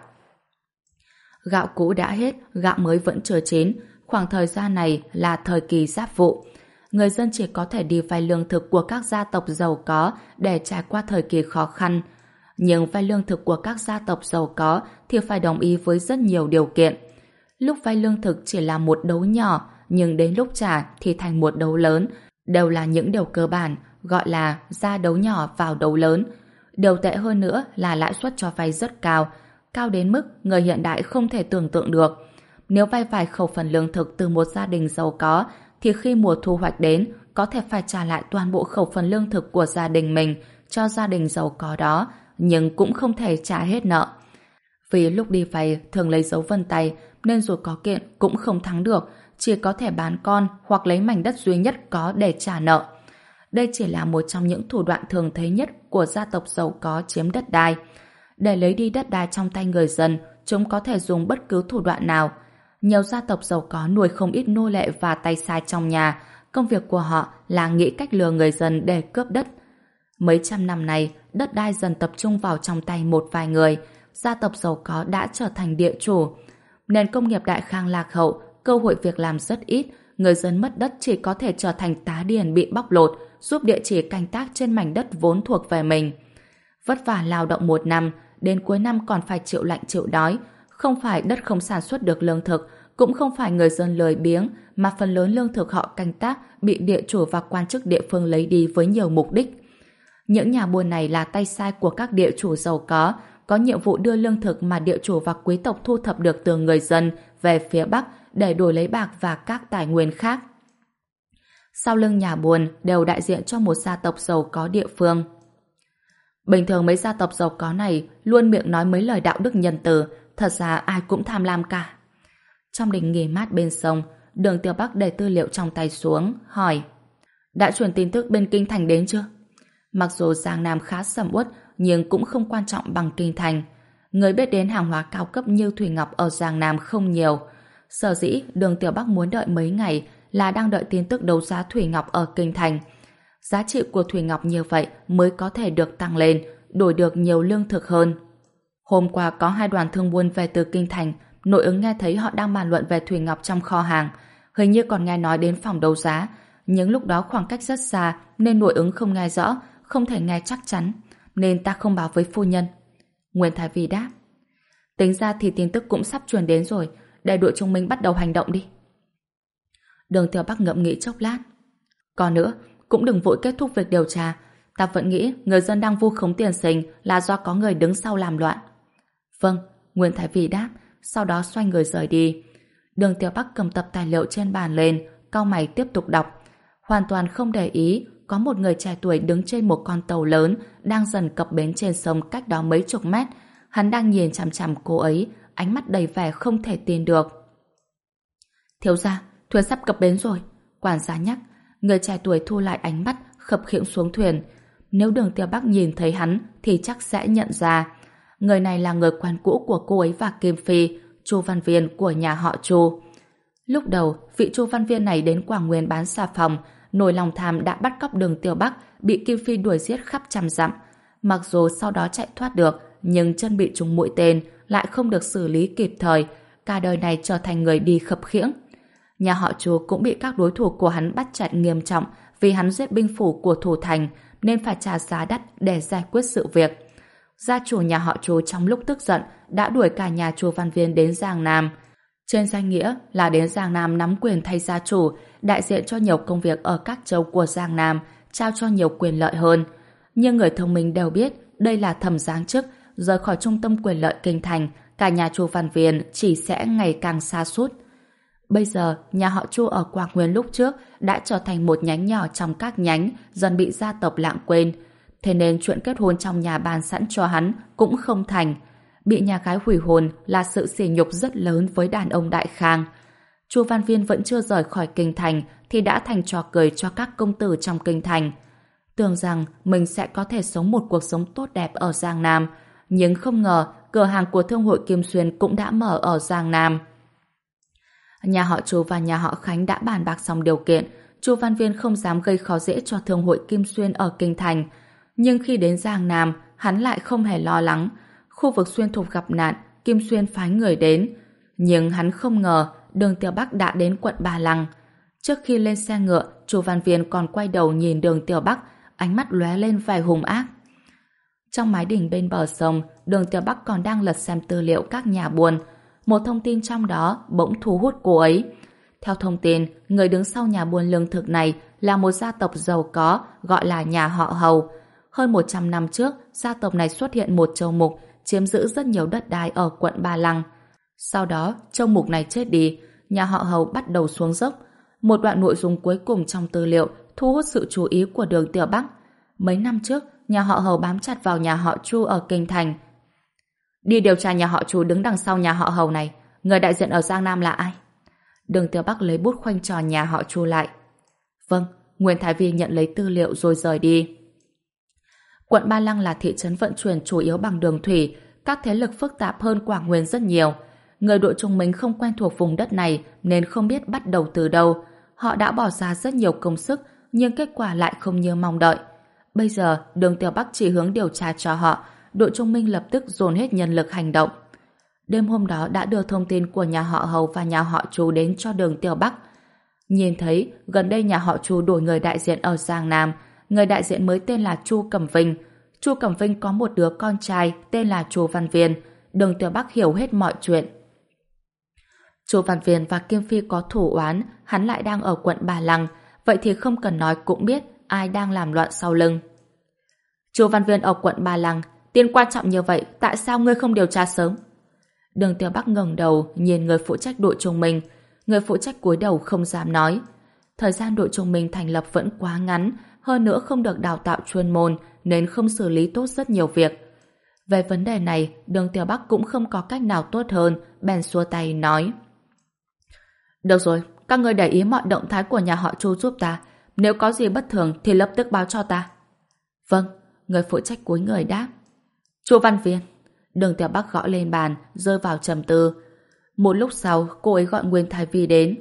Gạo cũ đã hết, gạo mới vẫn chưa chín, khoảng thời gian này là thời kỳ giáp vụ. Người dân chỉ có thể đi vay lương thực của các gia tộc giàu có để trải qua thời kỳ khó khăn. Nhưng vay lương thực của các gia tộc giàu có thì phải đồng ý với rất nhiều điều kiện. Lúc vay lương thực chỉ là một đấu nhỏ, nhưng đến lúc trả thì thành một đấu lớn, đều là những điều cơ bản, gọi là ra đấu nhỏ vào đấu lớn. Điều tệ hơn nữa là lãi suất cho vay rất cao, cao đến mức người hiện đại không thể tưởng tượng được. Nếu vay vài khẩu phần lương thực từ một gia đình giàu có, thì khi mùa thu hoạch đến, có thể phải trả lại toàn bộ khẩu phần lương thực của gia đình mình cho gia đình giàu có đó, nhưng cũng không thể trả hết nợ. Vì lúc đi vay thường lấy dấu vân tay, nên dù có kiện cũng không thắng được, chỉ có thể bán con hoặc lấy mảnh đất duy nhất có để trả nợ. Đây chỉ là một trong những thủ đoạn thường thấy nhất của gia tộc giàu có chiếm đất đai. Để lấy đi đất đai trong tay người dân, chúng có thể dùng bất cứ thủ đoạn nào. Nhiều gia tộc giàu có nuôi không ít nô lệ và tay sai trong nhà, công việc của họ là nghĩ cách lừa người dân để cướp đất. Mấy trăm năm nay, đất đai dần tập trung vào trong tay một vài người, gia tộc giàu có đã trở thành địa chủ. Nền công nghiệp Đại Khang lạc hậu, cơ hội việc làm rất ít, người dân mất đất chỉ có thể trở thành tá điền bị bóc lột, giúp địa chỉ canh tác trên mảnh đất vốn thuộc về mình. Vất vả lao động một năm, đến cuối năm còn phải chịu lạnh chịu đói. Không phải đất không sản xuất được lương thực, cũng không phải người dân lười biếng, mà phần lớn lương thực họ canh tác bị địa chủ và quan chức địa phương lấy đi với nhiều mục đích. Những nhà buôn này là tay sai của các địa chủ giàu có, có nhiệm vụ đưa lương thực mà địa chủ và quý tộc thu thập được từ người dân về phía Bắc để đổi lấy bạc và các tài nguyên khác. Sau lưng nhà buôn đều đại diện cho một gia tộc giàu có địa phương. Bình thường mấy gia tộc giàu có này luôn miệng nói mấy lời đạo đức nhân từ, thật ra ai cũng tham lam cả. Trong đình nghỉ mát bên sông, Đường Tiểu Bắc để tư liệu trong tay xuống, hỏi: đã truyền tin tức bên Kinh Thành đến chưa? Mặc dù Giang Nam khá sầm uất, nhưng cũng không quan trọng bằng Kinh Thành. Người biết đến hàng hóa cao cấp như Thủy Ngọc ở Giang Nam không nhiều. Sở dĩ Đường Tiểu Bắc muốn đợi mấy ngày là đang đợi tin tức đấu giá Thủy Ngọc ở Kinh Thành. Giá trị của Thủy Ngọc như vậy mới có thể được tăng lên, đổi được nhiều lương thực hơn. Hôm qua có hai đoàn thương buôn về từ Kinh Thành, nội ứng nghe thấy họ đang bàn luận về Thủy Ngọc trong kho hàng, hình như còn nghe nói đến phòng đấu giá, nhưng lúc đó khoảng cách rất xa nên nội ứng không nghe rõ, không thể nghe chắc chắn, nên ta không báo với phu nhân. Nguyên Thái Vi đáp: tính ra thì tin tức cũng sắp truyền đến rồi, để đội chúng mình bắt đầu hành động đi. Đường Tiểu Bắc ngẫm nghĩ chốc lát: còn nữa, cũng đừng vội kết thúc việc điều tra, ta vẫn nghĩ người dân đang vu khống tiền sinh là do có người đứng sau làm loạn. Vâng, Nguyên Thái Vi đáp, sau đó xoay người rời đi. Đường Tiểu Bắc cầm tập tài liệu trên bàn lên, cau mày tiếp tục đọc, hoàn toàn không để ý có một người trẻ tuổi đứng trên một con tàu lớn đang dần cập bến trên sông cách đó mấy chục mét. Hắn đang nhìn chằm chằm cô ấy, ánh mắt đầy vẻ không thể tin được. Thiếu gia, thuyền sắp cập bến rồi, quản gia nhắc. Người trẻ tuổi thu lại ánh mắt, khập khiễng xuống thuyền. Nếu Đường Tiểu Bắc nhìn thấy hắn thì chắc sẽ nhận ra. Người này là người quen cũ của cô ấy và Kim Phi, Chu Văn Viên của nhà họ Chu. Lúc đầu, vị Chu Văn Viên này đến Quảng Nguyên bán xà phòng, nổi lòng tham đã bắt cóc Đường Tiểu Bắc, bị Kim Phi đuổi giết khắp trăm dặm. Mặc dù sau đó chạy thoát được, nhưng chân bị trúng mũi tên, lại không được xử lý kịp thời, cả đời này trở thành người đi khập khiễng. Nhà họ Chu cũng bị các đối thủ của hắn bắt chặn nghiêm trọng vì hắn giết binh phủ của thủ thành, nên phải trả giá đắt để giải quyết sự việc. Gia chủ nhà họ Chu trong lúc tức giận đã đuổi cả nhà Chu Văn Viên đến Giang Nam. Trên danh nghĩa là đến Giang Nam nắm quyền thay gia chủ, đại diện cho nhiều công việc ở các châu của Giang Nam, trao cho nhiều quyền lợi hơn. Nhưng người thông minh đều biết đây là thầm giáng chức, rời khỏi trung tâm quyền lợi kinh thành, cả nhà Chu Văn Viên chỉ sẽ ngày càng sa sút. Bây giờ, nhà họ Chu ở Quảng Nguyên lúc trước đã trở thành một nhánh nhỏ trong các nhánh, dần bị gia tộc lãng quên. Thế nên chuyện kết hôn trong nhà bàn sẵn cho hắn cũng không thành. Bị nhà gái hủy hôn là sự sỉ nhục rất lớn với đàn ông Đại Khang. Chu Văn Viên vẫn chưa rời khỏi kinh thành thì đã thành trò cười cho các công tử trong kinh thành. Tưởng rằng mình sẽ có thể sống một cuộc sống tốt đẹp ở Giang Nam, nhưng không ngờ cửa hàng của thương hội Kim Xuyên cũng đã mở ở Giang Nam. Nhà họ Chu và nhà họ Khánh đã bàn bạc xong điều kiện, Chu Văn Viên không dám gây khó dễ cho thương hội Kim Xuyên ở Kinh Thành. Nhưng khi đến Giang Nam, hắn lại không hề lo lắng. Khu vực Xuyên Thục gặp nạn, Kim Xuyên phái người đến. Nhưng hắn không ngờ Đường Tiểu Bắc đã đến quận Ba Lăng. Trước khi lên xe ngựa, Chu Văn Viên còn quay đầu nhìn Đường Tiểu Bắc, ánh mắt lóe lên vẻ hung ác. Trong mái đình bên bờ sông, Đường Tiểu Bắc còn đang lật xem tư liệu các nhà buôn. Một thông tin trong đó bỗng thu hút cô ấy. Theo thông tin, người đứng sau nhà buôn lương thực này là một gia tộc giàu có gọi là nhà họ Hầu. Hơn một trăm năm trước, gia tộc này xuất hiện một châu mục chiếm giữ rất nhiều đất đai ở quận Ba Lăng. Sau đó, châu mục này chết đi, nhà họ Hầu bắt đầu xuống dốc. Một đoạn nội dung cuối cùng trong tư liệu thu hút sự chú ý của Đường Tiểu Bắc. Mấy năm trước, nhà họ Hầu bám chặt vào nhà họ Chu ở Kinh Thành. Đi điều tra nhà họ Chu đứng đằng sau nhà họ Hầu này, người đại diện ở Giang Nam là ai? Đường Tiểu Bắc lấy bút khoanh tròn nhà họ Chu lại. Vâng, Nguyên Thái Vi nhận lấy tư liệu rồi rời đi. Quận Ba Lăng là thị trấn vận chuyển chủ yếu bằng đường thủy, các thế lực phức tạp hơn Quảng Nguyên rất nhiều. Người đội Trung Minh không quen thuộc vùng đất này nên không biết bắt đầu từ đâu. Họ đã bỏ ra rất nhiều công sức nhưng kết quả lại không như mong đợi. Bây giờ, Đường Tiểu Bắc chỉ hướng điều tra cho họ, đội Trung Minh lập tức dồn hết nhân lực hành động. Đêm hôm đó đã đưa thông tin của nhà họ Hầu và nhà họ Chu đến cho Đường Tiểu Bắc. Nhìn thấy gần đây nhà họ Chu đổi người đại diện ở Giang Nam, người đại diện mới tên là Chu Cẩm Vinh. Chu Cẩm Vinh có một đứa con trai tên là Chu Văn Viên. Đường Tiểu Bắc hiểu hết mọi chuyện. Chu Văn Viên và Kim Phi có thủ oán, hắn lại đang ở quận Ba Lăng, vậy thì không cần nói cũng biết ai đang làm loạn sau lưng. Chu Văn Viên ở quận Ba Lăng, tiền quan trọng như vậy, tại sao ngươi không điều tra sớm? Đường Tiểu Bắc ngẩng đầu nhìn người phụ trách đội Trung Minh, người phụ trách cúi đầu không dám nói. Thời gian đội Trung Minh thành lập vẫn quá ngắn, hơn nữa không được đào tạo chuyên môn nên không xử lý tốt rất nhiều việc. Về vấn đề này, Đường Tiểu Bắc cũng không có cách nào tốt hơn, bèn xua tay nói: Được rồi, các ngươi để ý mọi động thái của nhà họ Chu giúp ta, nếu có gì bất thường thì lập tức báo cho ta. Vâng, người phụ trách cúi người đáp. Chu Văn Viên. Đường Tiểu Bắc gõ lên bàn, rơi vào trầm tư. Một lúc sau, cô ấy gọi Nguyên Thái Vi đến.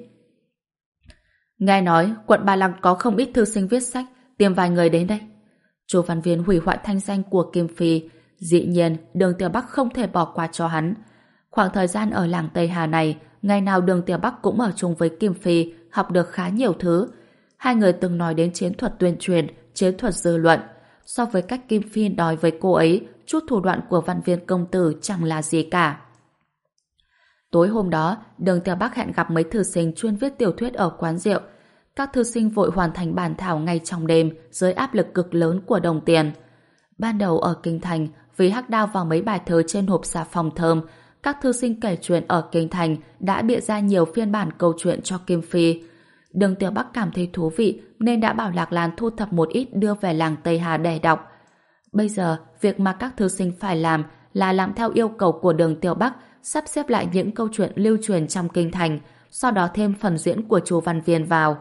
Nghe nói quận Ba Lăng có không ít thư sinh viết sách, tìm vài người đến đây. Chu Văn Viên hủy hoại thanh danh của Kim Phi. Dĩ nhiên, Đường Tiểu Bắc không thể bỏ qua cho hắn. Khoảng thời gian ở làng Tây Hà này, ngày nào Đường Tiểu Bắc cũng ở chung với Kim Phi, học được khá nhiều thứ. Hai người từng nói đến chiến thuật tuyên truyền, chiến thuật dư luận. So với cách Kim Phi nói với cô ấy, chút thủ đoạn của Văn Viên công tử chẳng là gì cả. Tối hôm đó, Đường Tiểu Bắc hẹn gặp mấy thư sinh chuyên viết tiểu thuyết ở quán rượu. Các thư sinh vội hoàn thành bản thảo ngay trong đêm dưới áp lực cực lớn của đồng tiền. Ban đầu ở Kinh Thành, vì hắc đao vào mấy bài thơ trên hộp xà phòng thơm, các thư sinh kể chuyện ở Kinh Thành đã bịa ra nhiều phiên bản câu chuyện cho Kim Phi. Đường Tiểu Bắc cảm thấy thú vị nên đã bảo Lạc Lan thu thập một ít đưa về làng Tây Hà để đọc. Bây giờ, việc mà các thư sinh phải làm là làm theo yêu cầu của Đường Tiểu Bắc, sắp xếp lại những câu chuyện lưu truyền trong Kinh Thành, sau đó thêm phần diễn của Chu Văn Viên vào.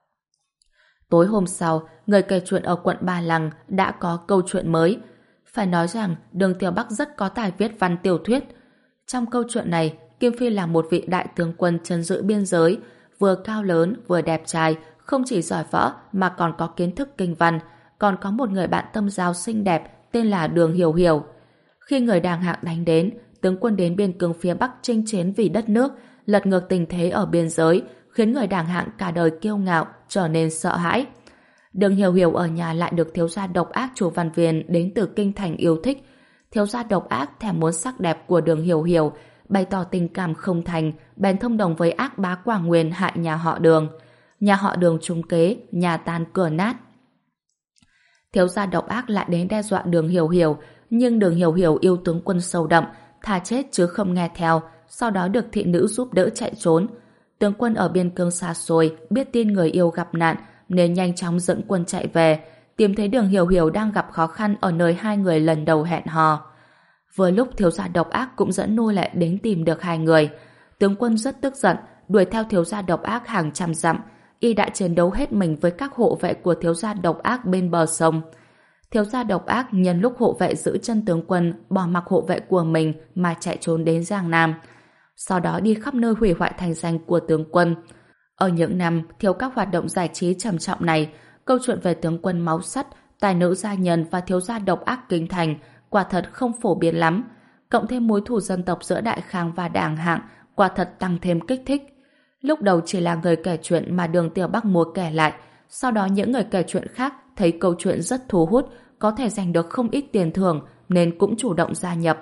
Tối hôm sau, người kể chuyện ở quận Ba Lăng đã có câu chuyện mới. Phải nói rằng Đường Tiểu Bắc rất có tài viết văn tiểu thuyết. Trong câu chuyện này, Kim Phi là một vị đại tướng quân trấn giữ biên giới, vừa cao lớn vừa đẹp trai, không chỉ giỏi võ mà còn có kiến thức kinh văn, còn có một người bạn tâm giao xinh đẹp tên là Đường Hiểu Hiểu. Khi người Đàng Hạng đánh đến, tướng quân đến biên cương phía Bắc chinh chiến vì đất nước, lật ngược tình thế ở biên giới, khiến người Đàng Hạng cả đời kiêu ngạo, trở nên sợ hãi. Đường Hiểu Hiểu ở nhà lại được thiếu gia độc ác Chu Văn Viên đến từ Kinh Thành yêu thích. Thiếu gia độc ác thèm muốn sắc đẹp của Đường Hiểu Hiểu, bày tỏ tình cảm không thành, bèn thông đồng với ác bá Quảng Nguyên hại nhà họ Đường. Nhà họ Đường trúng kế, nhà tan cửa nát. Thiếu gia độc ác lại đến đe dọa Đường Hiểu Hiểu, nhưng Đường Hiểu Hiểu yêu tướng quân sâu đậm, thà chết chứ không nghe theo, sau đó được thị nữ giúp đỡ chạy trốn. Tướng quân ở biên cương xa xôi, biết tin người yêu gặp nạn, nên nhanh chóng dẫn quân chạy về, tìm thấy Đường Hiểu Hiểu đang gặp khó khăn ở nơi hai người lần đầu hẹn hò. Vừa lúc thiếu gia độc ác cũng dẫn nô lệ đến tìm được hai người. Tướng quân rất tức giận, đuổi theo thiếu gia độc ác hàng trăm dặm, y đã chiến đấu hết mình với các hộ vệ của thiếu gia độc ác bên bờ sông. thiếu gia độc ác nhân lúc hộ vệ giữ chân tướng quân bỏ mặc hộ vệ của mình mà chạy trốn đến Giang Nam. Sau đó đi khắp nơi hủy hoại thành danh của tướng quân. Ở những năm thiếu các hoạt động giải trí trầm trọng này, câu chuyện về tướng quân máu sắt, tài nữ gia nhân và thiếu gia độc ác kinh thành quả thật không phổ biến lắm. Cộng thêm mối thù dân tộc giữa Đại Khang và Đảng Hạng quả thật tăng thêm kích thích. Lúc đầu chỉ là người kể chuyện mà Đường Tiểu Bắc mua kể lại, sau đó những người kể chuyện khác thấy câu chuyện rất thu hút, có thể giành được không ít tiền thưởng nên cũng chủ động gia nhập.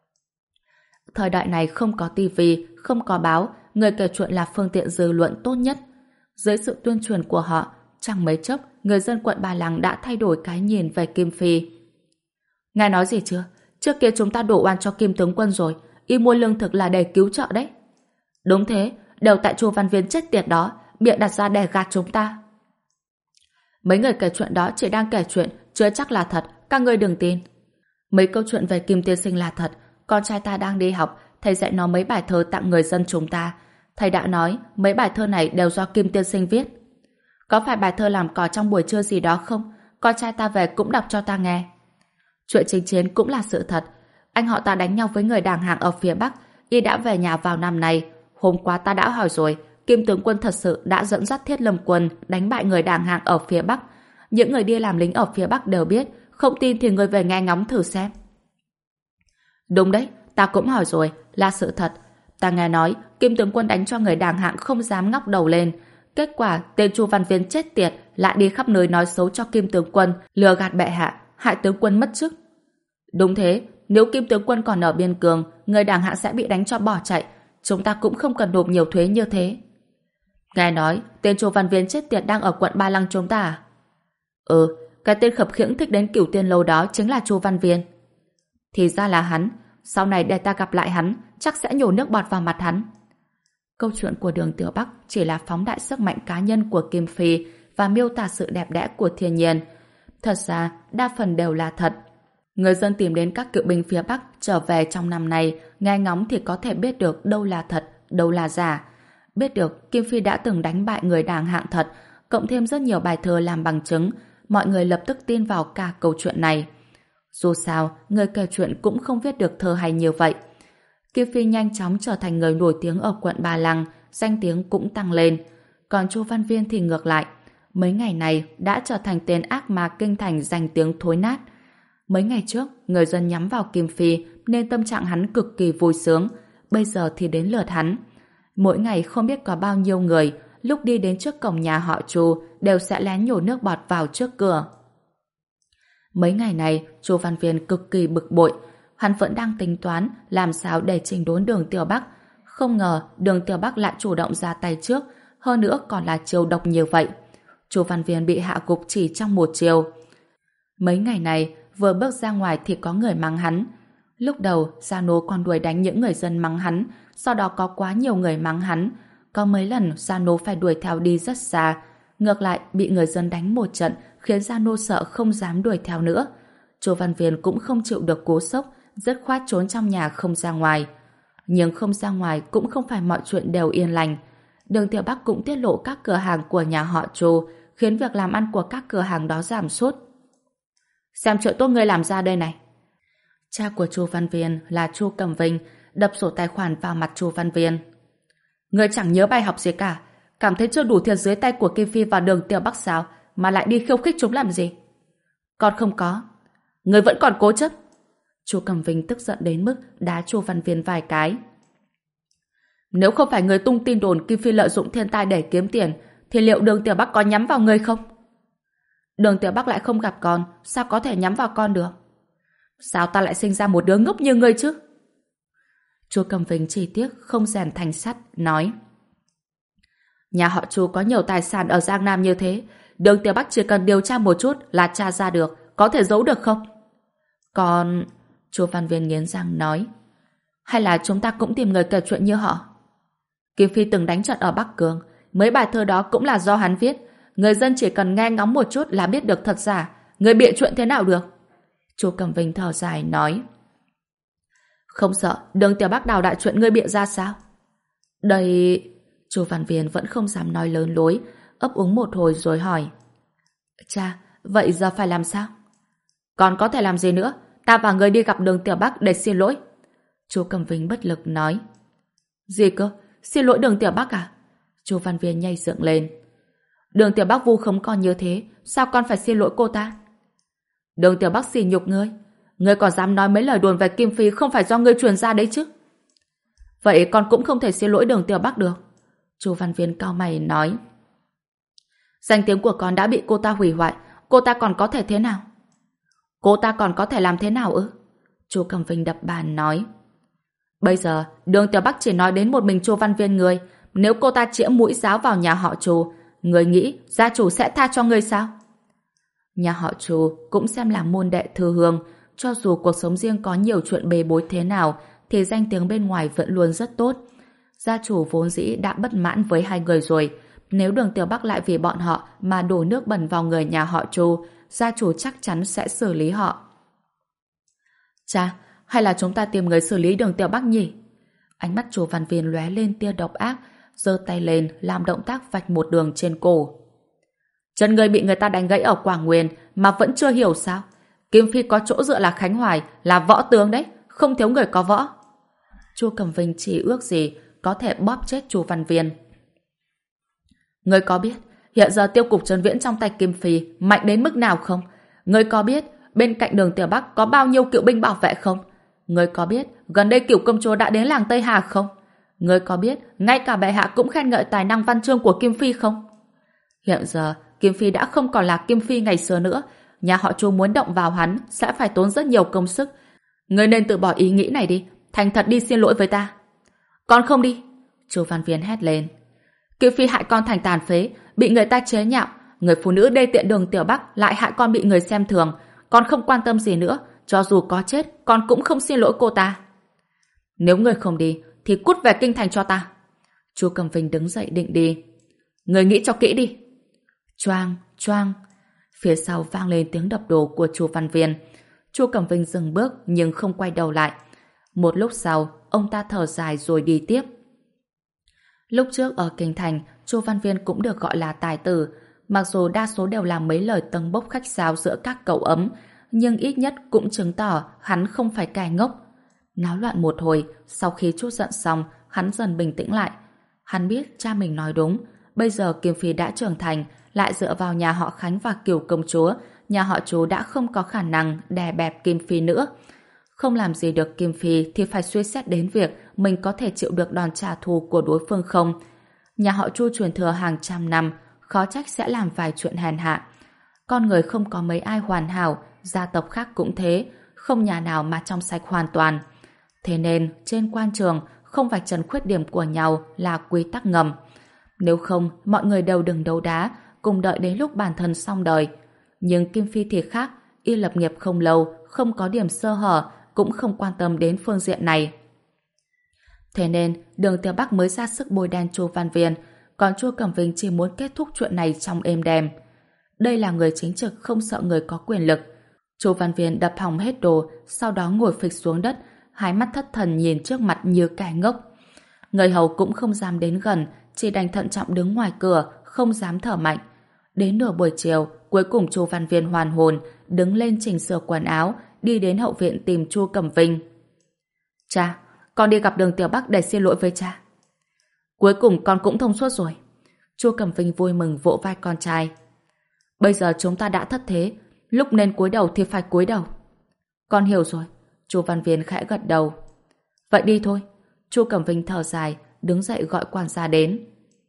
Thời đại này không có tivi, không có báo, người kể chuyện là phương tiện dư luận tốt nhất. Dưới sự tuyên truyền của họ, chẳng mấy chốc người dân quận Ba Lăng đã thay đổi cái nhìn về Kim Phi. Ngài nói gì chưa? Trước kia chúng ta đổ oan cho Kim tướng quân rồi, y mua lương thực là để cứu trợ đấy. Đúng thế, đều tại Chu Văn Viên chết tiệt đó, bịa đặt ra để gạt chúng ta. Mấy người kể chuyện đó chỉ đang kể chuyện, chưa chắc là thật, các ngươi đừng tin. Mấy câu chuyện về Kim tiên sinh là thật, con trai ta đang đi học, thầy dạy nó mấy bài thơ tặng người dân chúng ta. Thầy đã nói mấy bài thơ này đều do Kim tiên sinh viết. Có phải bài thơ làm cỏ trong buổi trưa gì đó không? Con trai ta về cũng đọc cho ta nghe. Chuyện chinh chiến cũng là sự thật. Anh họ ta đánh nhau với người Đảng Hạng ở phía Bắc, y đã về nhà vào năm này. Hôm qua ta đã hỏi rồi, Kim tướng quân thật sự đã dẫn dắt Thiết Lâm quân đánh bại người Đảng Hạng ở phía Bắc. Những người đi làm lính ở phía Bắc đều biết, không tin thì người về nghe ngóng thử xem. Đúng đấy, ta cũng hỏi rồi, là sự thật. Ta nghe nói Kim tướng quân đánh cho người Đảng Hạng không dám ngóc đầu lên. Kết quả tên Chu Văn Viên chết tiệt lại đi khắp nơi nói xấu cho Kim tướng quân, lừa gạt bệ hạ, hại tướng quân mất chức. Đúng thế, nếu Kim tướng quân còn ở biên cương, người Đảng Hạng sẽ bị đánh cho bỏ chạy. Chúng ta cũng không cần nộp nhiều thuế như thế. Nghe nói tên Chu Văn Viên chết tiệt đang ở quận Ba Lăng chúng ta à? Ừ, cái tên khập khiễng thích đến Cửu Tiên lâu đó chính là Chu Văn Viên. Thì ra là hắn. Sau này để ta gặp lại hắn, chắc sẽ nhổ nước bọt vào mặt hắn. Câu chuyện của Đường Tiểu Bắc chỉ là phóng đại sức mạnh cá nhân của Kim Phi và miêu tả sự đẹp đẽ của thiên nhiên. Thật ra, đa phần đều là thật. Người dân tìm đến các cựu binh phía Bắc trở về trong năm này, nghe ngóng thì có thể biết được đâu là thật, đâu là giả. Biết được Kim Phi đã từng đánh bại người Đảng Hạng thật, cộng thêm rất nhiều bài thơ làm bằng chứng, mọi người lập tức tin vào cả câu chuyện này. Dù sao, người kể chuyện cũng không viết được thơ hay như vậy. Kim Phi nhanh chóng trở thành người nổi tiếng ở quận Ba Lăng, danh tiếng cũng tăng lên. Còn Chu Văn Viên thì ngược lại, mấy ngày này đã trở thành tên ác ma kinh thành danh tiếng thối nát. Mấy ngày trước, người dân nhắm vào Kim Phi nên tâm trạng hắn cực kỳ vui sướng. Bây giờ thì đến lượt hắn. Mỗi ngày không biết có bao nhiêu người, lúc đi đến trước cổng nhà họ Chu đều sẽ lén nhổ nước bọt vào trước cửa. Mấy ngày này, Chu Văn Viên cực kỳ bực bội. Hắn vẫn đang tính toán làm sao để chỉnh đốn Đường Tiểu Bắc. Không ngờ Đường Tiểu Bắc lại chủ động ra tay trước, hơn nữa còn là chiêu độc như vậy. Chu Văn Viên bị hạ gục chỉ trong một chiều. Mấy ngày này, vừa bước ra ngoài thì có người mắng hắn. Lúc đầu, Gia Nô còn đuổi đánh những người dân mắng hắn, sau đó có quá nhiều người mắng hắn. Có mấy lần Gia Nô phải đuổi theo đi rất xa. Ngược lại, bị người dân đánh một trận khiến Gia Nô sợ không dám đuổi theo nữa. Chu Văn Viên cũng không chịu được cú sốc, dứt khoát trốn trong nhà không ra ngoài. Nhưng không ra ngoài cũng không phải mọi chuyện đều yên lành. Đường Tiểu Bắc cũng tiết lộ các cửa hàng của nhà họ Chu, khiến việc làm ăn của các cửa hàng đó giảm sút. Xem chuyện tốt ngươi làm ra đây này. Cha của Chu Văn Viên là Chu Cẩm Vinh đập sổ tài khoản vào mặt Chu Văn Viên. Ngươi chẳng nhớ bài học gì cả, cảm thấy chưa đủ thiệt dưới tay của Kim Phi và Đường Tiểu Bắc sao mà lại đi khiêu khích chúng làm gì? Con không có. Ngươi vẫn còn cố chấp. Chu Cẩm Vinh tức giận đến mức đá Chu Văn Viên vài cái. Nếu không phải người tung tin đồn Kim Phi lợi dụng thiên tai để kiếm tiền, thì liệu Đường Tiểu Bắc có nhắm vào ngươi không? Đường Tiểu Bắc lại không gặp con, sao có thể nhắm vào con được? Sao ta lại sinh ra một đứa ngốc như ngươi chứ? Chu Cẩm Vinh chỉ tiếc không rèn thành sắt, nói: Nhà họ Chu có nhiều tài sản ở Giang Nam như thế, Đường Tiểu Bắc chỉ cần điều tra một chút là tra ra được, có thể giấu được không? Còn... Chu Văn Viên nghiến răng nói: Hay là chúng ta cũng tìm người kể chuyện như họ? Kim Phi từng đánh trận ở Bắc Cương, mấy bài thơ đó cũng là do hắn viết, người dân chỉ cần nghe ngóng một chút là biết được thật giả, người bịa chuyện thế nào được? Chu Cẩm Vinh thở dài nói: Không sợ Đường Tiểu Bắc đào đại chuyện ngươi bịa ra sao? Đây... Chu Văn Viên vẫn không dám nói lớn lối, ấp úng một hồi rồi hỏi: Cha, vậy giờ phải làm sao? Còn có thể làm gì nữa? Ta và người đi gặp Đường Tiểu Bắc để xin lỗi. Chu Cẩm Vinh bất lực nói. Gì cơ? Xin lỗi Đường Tiểu Bắc à? Chu Văn Viên nhảy dựng lên. Đường Tiểu Bắc vu khống con như thế, sao con phải xin lỗi cô ta? Đường Tiểu Bắc sỉ nhục ngươi. Ngươi còn dám nói mấy lời đồn về Kim Phi không phải do ngươi truyền ra đấy chứ? Vậy con cũng không thể xin lỗi Đường Tiểu Bắc được. Chu Văn Viên cau mày nói. Danh tiếng của con đã bị cô ta hủy hoại, cô ta còn có thể thế nào? Cô ta còn có thể làm thế nào ư? Chu Cẩm Vinh đập bàn nói. Bây giờ, Đường Tiểu Bắc chỉ nói đến một mình Chu Văn Viên người. Nếu cô ta chĩa mũi giáo vào nhà họ Chu, người nghĩ gia chủ sẽ tha cho người sao? Nhà họ Chu cũng xem là môn đệ thư hương. Cho dù cuộc sống riêng có nhiều chuyện bê bối thế nào, thì danh tiếng bên ngoài vẫn luôn rất tốt. Gia chủ vốn dĩ đã bất mãn với hai người rồi. Nếu Đường Tiểu Bắc lại vì bọn họ mà đổ nước bẩn vào người nhà họ Chu, gia chủ chắc chắn sẽ xử lý họ. Cha, hay là chúng ta tìm người xử lý Đường Tiểu Bắc nhỉ? Ánh mắt Chu Văn Viên lóe lên tia độc ác, giơ tay lên làm động tác vạch một đường trên cổ. Chân người bị người ta đánh gãy ở Quảng Nguyên mà vẫn chưa hiểu sao? Kim Phi có chỗ dựa là Khánh Hoài, là võ tướng đấy, không thiếu người có võ. Chu Cẩm Vinh chỉ ước gì có thể bóp chết Chu Văn Viên. Ngươi có biết hiện giờ tiêu cục Trấn Viễn trong tay Kim Phi mạnh đến mức nào không? Ngươi có biết bên cạnh Đường Tiểu Bắc có bao nhiêu cựu binh bảo vệ không? Ngươi có biết gần đây Cửu công chúa đã đến làng Tây Hà không? Ngươi có biết ngay cả bệ hạ cũng khen ngợi tài năng văn chương của Kim Phi không? Hiện giờ Kim Phi đã không còn là Kim Phi ngày xưa nữa. Nhà họ Chu muốn động vào hắn sẽ phải tốn rất nhiều công sức. Ngươi nên từ bỏ ý nghĩ này đi, thành thật đi xin lỗi với ta. Con không đi. Chu Văn Viên hét lên. Kim Phi hại con thành tàn phế, bị người ta chế nhạo. Người phụ nữ đê tiện Đường Tiểu Bắc lại hại con bị người xem thường. Con không quan tâm gì nữa, cho dù có chết con cũng không xin lỗi cô ta. Nếu ngươi không đi thì cút về kinh thành cho ta. Chu Cẩm Vinh đứng dậy định đi. Ngươi nghĩ cho kỹ đi. Choang, choang. Phía sau vang lên tiếng đập đồ của Chu Văn Viên. Chu Cẩm Vinh dừng bước nhưng không quay đầu lại. Một lúc sau, ông ta thở dài rồi đi tiếp. Lúc trước ở kinh thành, Chu Văn Viên cũng được gọi là tài tử. Mặc dù đa số đều là mấy lời tâng bốc khách sáo giữa các cậu ấm, nhưng ít nhất cũng chứng tỏ hắn không phải kẻ ngốc. Náo loạn một hồi, sau khi trút giận xong, hắn dần bình tĩnh lại. Hắn biết cha mình nói đúng. Bây giờ Kim Phi đã trưởng thành, lại dựa vào nhà họ Khánh và Cửu công chúa, nhà họ Chu đã không có khả năng đè bẹp Kim Phi nữa. Không làm gì được Kim Phi thì phải suy xét đến việc mình có thể chịu được đòn trả thù của đối phương không. Nhà họ Chu truyền thừa hàng trăm năm, khó trách sẽ làm vài chuyện hèn hạ. Con người không có mấy ai hoàn hảo, gia tộc khác cũng thế, không nhà nào mà trong sạch hoàn toàn. Thế nên, trên quan trường, không vạch trần khuyết điểm của nhau là quy tắc ngầm. Nếu không, mọi người đều đừng đấu đá, cùng đợi đến lúc bản thân xong đời. Nhưng Kim Phi thì khác, y lập nghiệp không lâu, không có điểm sơ hở, cũng không quan tâm đến phương diện này. Thế nên, Đường Tiểu Bắc mới ra sức bôi đen Chu Văn Viên, còn Chu Cẩm Vinh chỉ muốn kết thúc chuyện này trong êm đềm. Đây là người chính trực không sợ người có quyền lực. Chu Văn Viên đập hỏng hết đồ, sau đó ngồi phịch xuống đất, hai mắt thất thần nhìn trước mặt như kẻ ngốc. Người hầu cũng không dám đến gần, chỉ đành thận trọng đứng ngoài cửa, không dám thở mạnh. Đến nửa buổi chiều, cuối cùng Chu Văn Viên hoàn hồn, đứng lên chỉnh sửa quần áo, đi đến hậu viện tìm Chu Cẩm Vinh. Cha, con đi gặp Đường Tiểu Bắc để xin lỗi với cha. Cuối cùng con cũng thông suốt rồi. Chu Cẩm Vinh vui mừng vỗ vai con trai. Bây giờ chúng ta đã thất thế, lúc nên cúi đầu thì phải cúi đầu. Con hiểu rồi. Chu Văn Viên khẽ gật đầu. Vậy đi thôi. Chu Cẩm Vinh thở dài, đứng dậy gọi quản gia đến.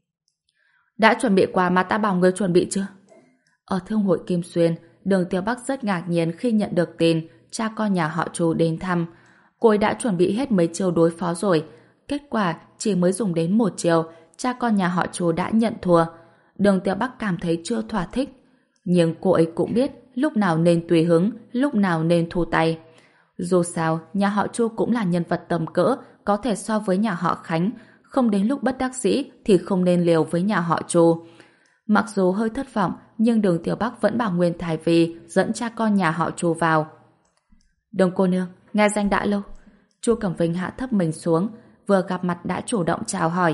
Đã chuẩn bị quà mà ta bảo người chuẩn bị chưa? Ở thương hội Kim Xuyên, Đường Tiểu Bắc rất ngạc nhiên khi nhận được tin cha con nhà họ Chu đến thăm. Cô ấy đã chuẩn bị hết mấy chiêu đối phó rồi. Kết quả chỉ mới dùng đến một chiêu, cha con nhà họ Chu đã nhận thua. Đường Tiểu Bắc cảm thấy chưa thỏa thích. Nhưng cô ấy cũng biết lúc nào nên tùy hứng, lúc nào nên thu tay. Dù sao, nhà họ Chu cũng là nhân vật tầm cỡ, có thể so với nhà họ Khánh. Không đến lúc bất đắc dĩ thì không nên liều với nhà họ Chu. Mặc dù hơi thất vọng, nhưng Đường Tiểu Bắc vẫn bảo Nguyên Thái Vi dẫn cha con nhà họ Chu vào. Đường cô nương, nghe danh đã lâu. Chu Cẩm Vinh hạ thấp mình xuống, vừa gặp mặt đã chủ động chào hỏi.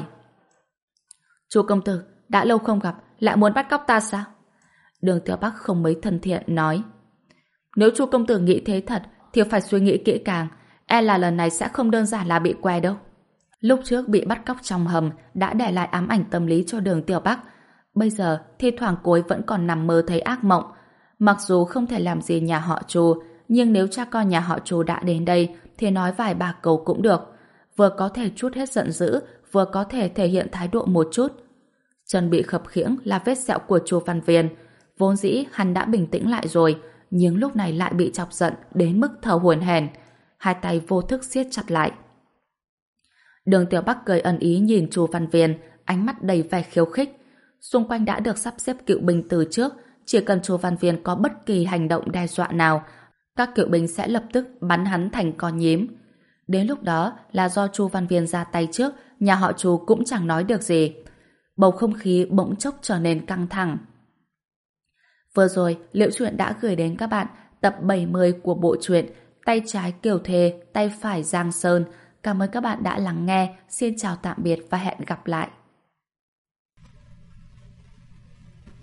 Chu công tử, đã lâu không gặp, lại muốn bắt cóc ta sao? Đường Tiểu Bắc không mấy thân thiện nói. Nếu Chu công tử nghĩ thế thật thì phải suy nghĩ kỹ càng, e là lần này sẽ không đơn giản là bị què đâu. Lúc trước bị bắt cóc trong hầm đã để lại ám ảnh tâm lý cho Đường Tiểu Bắc. Bây giờ thi thoảng cô ấy vẫn còn nằm mơ thấy ác mộng. Mặc dù không thể làm gì nhà họ Chu, nhưng nếu cha con nhà họ Chu đã đến đây thì nói vài ba câu cũng được. Vừa có thể trút hết giận dữ, vừa có thể thể hiện thái độ một chút. Chân bị khập khiễng là vết sẹo của Chu Văn Viên. Vốn dĩ hắn đã bình tĩnh lại rồi, nhưng lúc này lại bị chọc giận đến mức thở hổn hển. Hai tay vô thức siết chặt lại. Đường Tiểu Bắc cười ẩn ý nhìn Chu Văn Viên, ánh mắt đầy vẻ khiêu khích. Xung quanh đã được sắp xếp cựu binh từ trước, chỉ cần Chu Văn Viên có bất kỳ hành động đe dọa nào, các cựu binh sẽ lập tức bắn hắn thành con nhím. Đến lúc đó là do Chu Văn Viên ra tay trước, nhà họ Chu cũng chẳng nói được gì. Bầu không khí bỗng chốc trở nên căng thẳng. Vừa rồi, Liễu Chuyện đã gửi đến các bạn tập bảy mươi của bộ truyện Tay trái Kiều Thề, tay phải Giang Sơn. Cảm ơn các bạn đã lắng nghe. Xin chào tạm biệt và hẹn gặp lại.